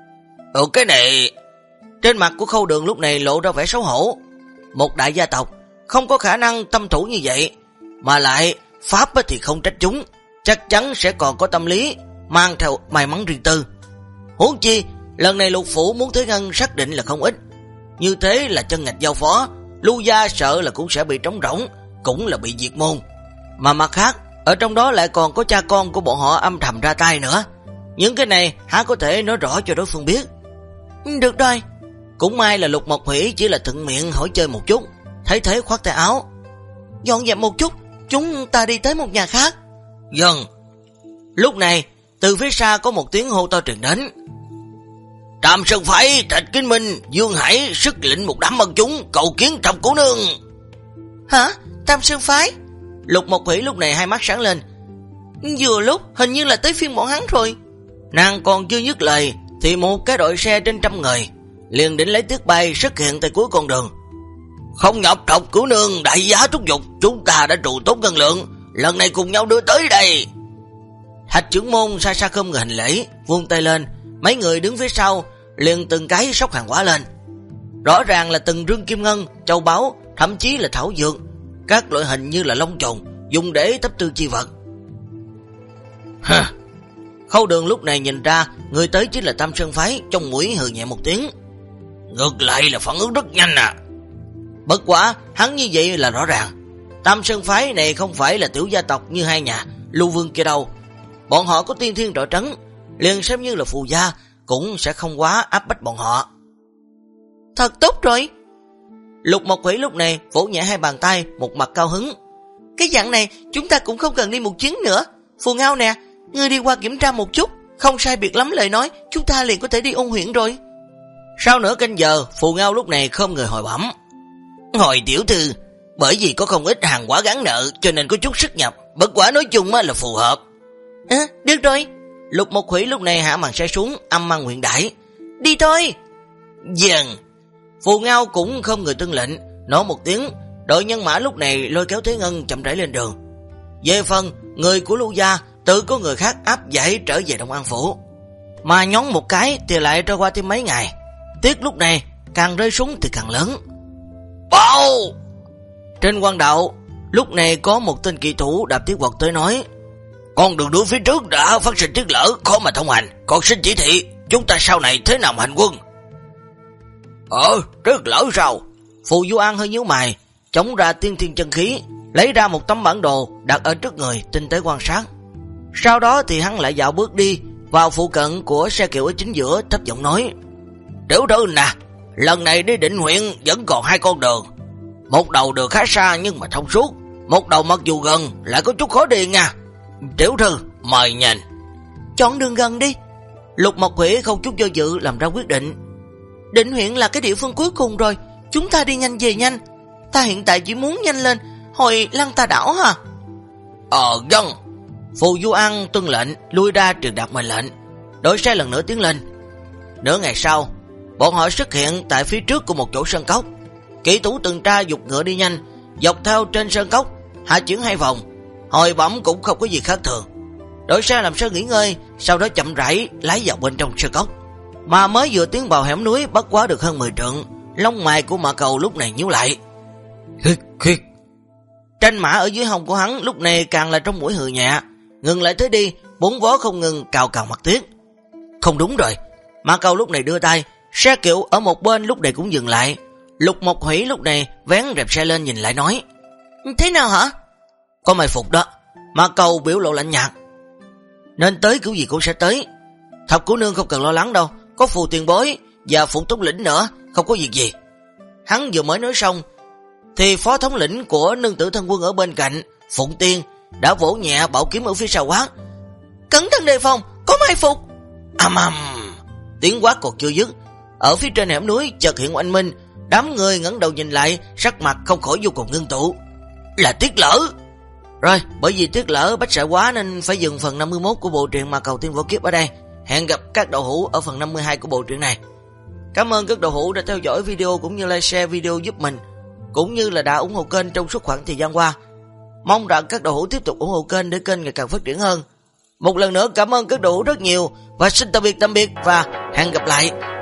Cái này... Trên mặt của Khâu Đường lúc này lộ ra vẻ xấu hổ. Một đại gia tộc không có khả năng tâm thủ như vậy, mà lại pháp thì không trách chúng, chắc chắn sẽ còn có tâm lý mang theo may mắn riêng tư. Huống chi lần này Lục phủ muốn thế ngân xác định là không ít, như thế là chân ngạch giao phó, Lưu gia sợ là cũng sẽ bị trống rỗng, cũng là bị diệt môn. Mà mặt khác, ở trong đó lại còn có cha con của bọn họ âm thầm ra tay nữa. Những cái này há có thể nói rõ cho đối phương biết. Được rồi. Cũng may là Lục Mộc Hủy chỉ là thuận miệng hỏi chơi một chút, thấy thế khoát tay áo. Dọn dẹp một chút, chúng ta đi tới một nhà khác. Vâng. Lúc này, từ phía xa có một tiếng hô to truyền đến. Tam Sơn Phái, Thạch Kính Minh, Dương Hải sức lĩnh một đám băng chúng cầu kiến Thập Cô Nương. Hả? Tam Sơn Phái? Lục Mộc Hủy lúc này hai mắt sáng lên. Vừa lúc hình như là tới phiên bọn hắn rồi. Nàng còn chưa dứt lời thì một cái đội xe trên 100 người liền định lấy tuyết bay xuất hiện tại cuối con đường. Không nhập Thập Cô Nương đại giá thúc giục, chúng ta đã trụ tốt ngân lượng, lần này cùng nhau đưa tới đây. Thạch trưởng môn xa xa khom người hành lễ, vung tay lên, mấy người đứng phía sau liền từng cái xốc hàng hóa lên. Rõ ràng là từng rương kim ngân, châu báu, thậm chí là thảo dược, các loại hình như là lông trồn dùng để tấp tư chi vật. Hả? Khâu Đường lúc này nhìn ra người tới chính là Tam Sơn Phái, trong mũi hừ nhẹ một tiếng. Ngược lại là phản ứng rất nhanh à. Bất quá hắn như vậy là rõ ràng, Tam Sơn Phái này không phải là tiểu gia tộc như hai nhà Lưu Vương kia đâu. Bọn họ có tiên thiên trợ trấn, liền xem như là phù gia cũng sẽ không quá áp bách bọn họ. Thật tốt rồi. Lục Mộc Hủy lúc này vỗ nhẹ hai bàn tay, một mặt cao hứng. Cái dạng này chúng ta cũng không cần đi một chuyến nữa. Phù Ngao nè, ngươi đi qua kiểm tra một chút, không sai biệt lắm lời nói, chúng ta liền có thể đi ôn huyện rồi. Sau nửa canh giờ, Phù Ngao lúc này không người hồi bẩm. Hồi tiểu thư, bởi vì có không ít hàng hóa gắn nợ cho nên có chút sức nhập, bất quá nói chung là phù hợp. Được rồi. Lục Mộc Hủy lúc này hạ màn xe xuống, âm mang nguyện đãi. Đi thôi. Dần. Phù Ngao cũng không người tuân lệnh, nói một tiếng, đội nhân mã lúc này lôi kéo Thế Ngân chậm rãi lên đường. Về phần người của Lưu gia tự có người khác áp giải trở về Đông An Phủ, mà nhón một cái thì lại trôi qua thêm mấy ngày. Tuyết lúc này càng rơi xuống thì càng lớn. Bao! Trên quan đạo lúc này có một tên kỳ thủ đạp tiết quật tới nói: con đường đuổi phía trước đã phát sinh tuyết lở, khó mà thông hành, còn xin chỉ thị chúng ta sau này thế nào mà hành quân. Tuyết lở sao? Phù Du An hơi nhíu mày, chống ra tiên thiên chân khí, lấy ra một tấm bản đồ đặt ở trước người, tinh tế quan sát. Sau đó thì hắn lại dạo bước đi vào phụ cận của xe kiệu ở chính giữa, thấp giọng nói: Tiểu thư nè, lần này đi Định huyện vẫn còn hai con đường, một đầu đường khá xa nhưng mà thông suốt, một đầu mặc dù gần lại có chút khó đi nha. Tiểu thư mời nhìn. Chọn đường gần đi. Lục Mộc Hủy không chút do dự làm ra quyết định. Định huyện là cái địa phương cuối cùng rồi, chúng ta đi nhanh về nhanh. Ta hiện tại chỉ muốn nhanh lên hồi Lăng Tà đảo hả? Vâng. Phù Du An tuân lệnh, lui ra truyền đạt mệnh lệnh. Đội xe lần nữa tiến lên. Nửa ngày sau, bọn họ xuất hiện tại phía trước của một chỗ sơn cốc. Kỹ thủ tuần tra dục ngựa đi nhanh, dọc theo trên sơn cốc, hạ chuyển 2 vòng, hồi bẩm cũng không có gì khác thường. Đội xe làm sơ nghỉ ngơi, sau đó chậm rãi lái vào bên trong sơn cốc. Mà mới vừa tiến vào hẻm núi bất quá được hơn 10 trượng, lông mày của Mã Cầu lúc này nhíu lại. Khuyết. Tranh mã ở dưới hông của hắn lúc này càng là trong mũi hừ nhẹ, ngừng lại tới đi, 4 vó không ngừng cào cào mặt tuyết. Không đúng rồi. Mã Cầu lúc này đưa tay, xe kiệu ở một bên lúc này cũng dừng lại. Lục Mộc Hủy lúc này vén rèm xe lên nhìn lại nói: Thế nào hả? Có mày phục đó. Mã Cầu biểu lộ lạnh nhạt: Nên tới kiểu gì cũng sẽ tới. Thập Cô Nương không cần lo lắng đâu, có Phù Tiền Bối và Phụng Thống Lĩnh nữa, không có việc gì. Hắn vừa mới nói xong thì phó thống lĩnh của nương tử thân quân ở bên cạnh, Phụng Tiên, đã vỗ nhẹ bảo kiếm ở phía sau quát: Cẩn thận đề phòng, có mai phục. Ầm ầm. Tiếng quát còn chưa dứt, ở phía trên hẻm núi chợt hiện oanh minh. Đám người ngẩng đầu nhìn lại, sắc mặt không khỏi vô cùng ngưng tụ. Là tuyết lở. Rồi, bởi vì tuyết lở bách xạ quá nên phải dừng phần 51 của bộ truyện Mà Cầu Tiên Võ Kiếp ở đây. Hẹn gặp các đạo hữu ở phần 52 của bộ truyện này. Cảm ơn các đạo hữu đã theo dõi video cũng như like share video giúp mình, cũng như là đã ủng hộ kênh trong suốt khoảng thời gian qua. Mong rằng các đạo hữu tiếp tục ủng hộ kênh để kênh ngày càng phát triển hơn. Một lần nữa cảm ơn các đạo hữu rất nhiều và xin tạm biệt và hẹn gặp lại.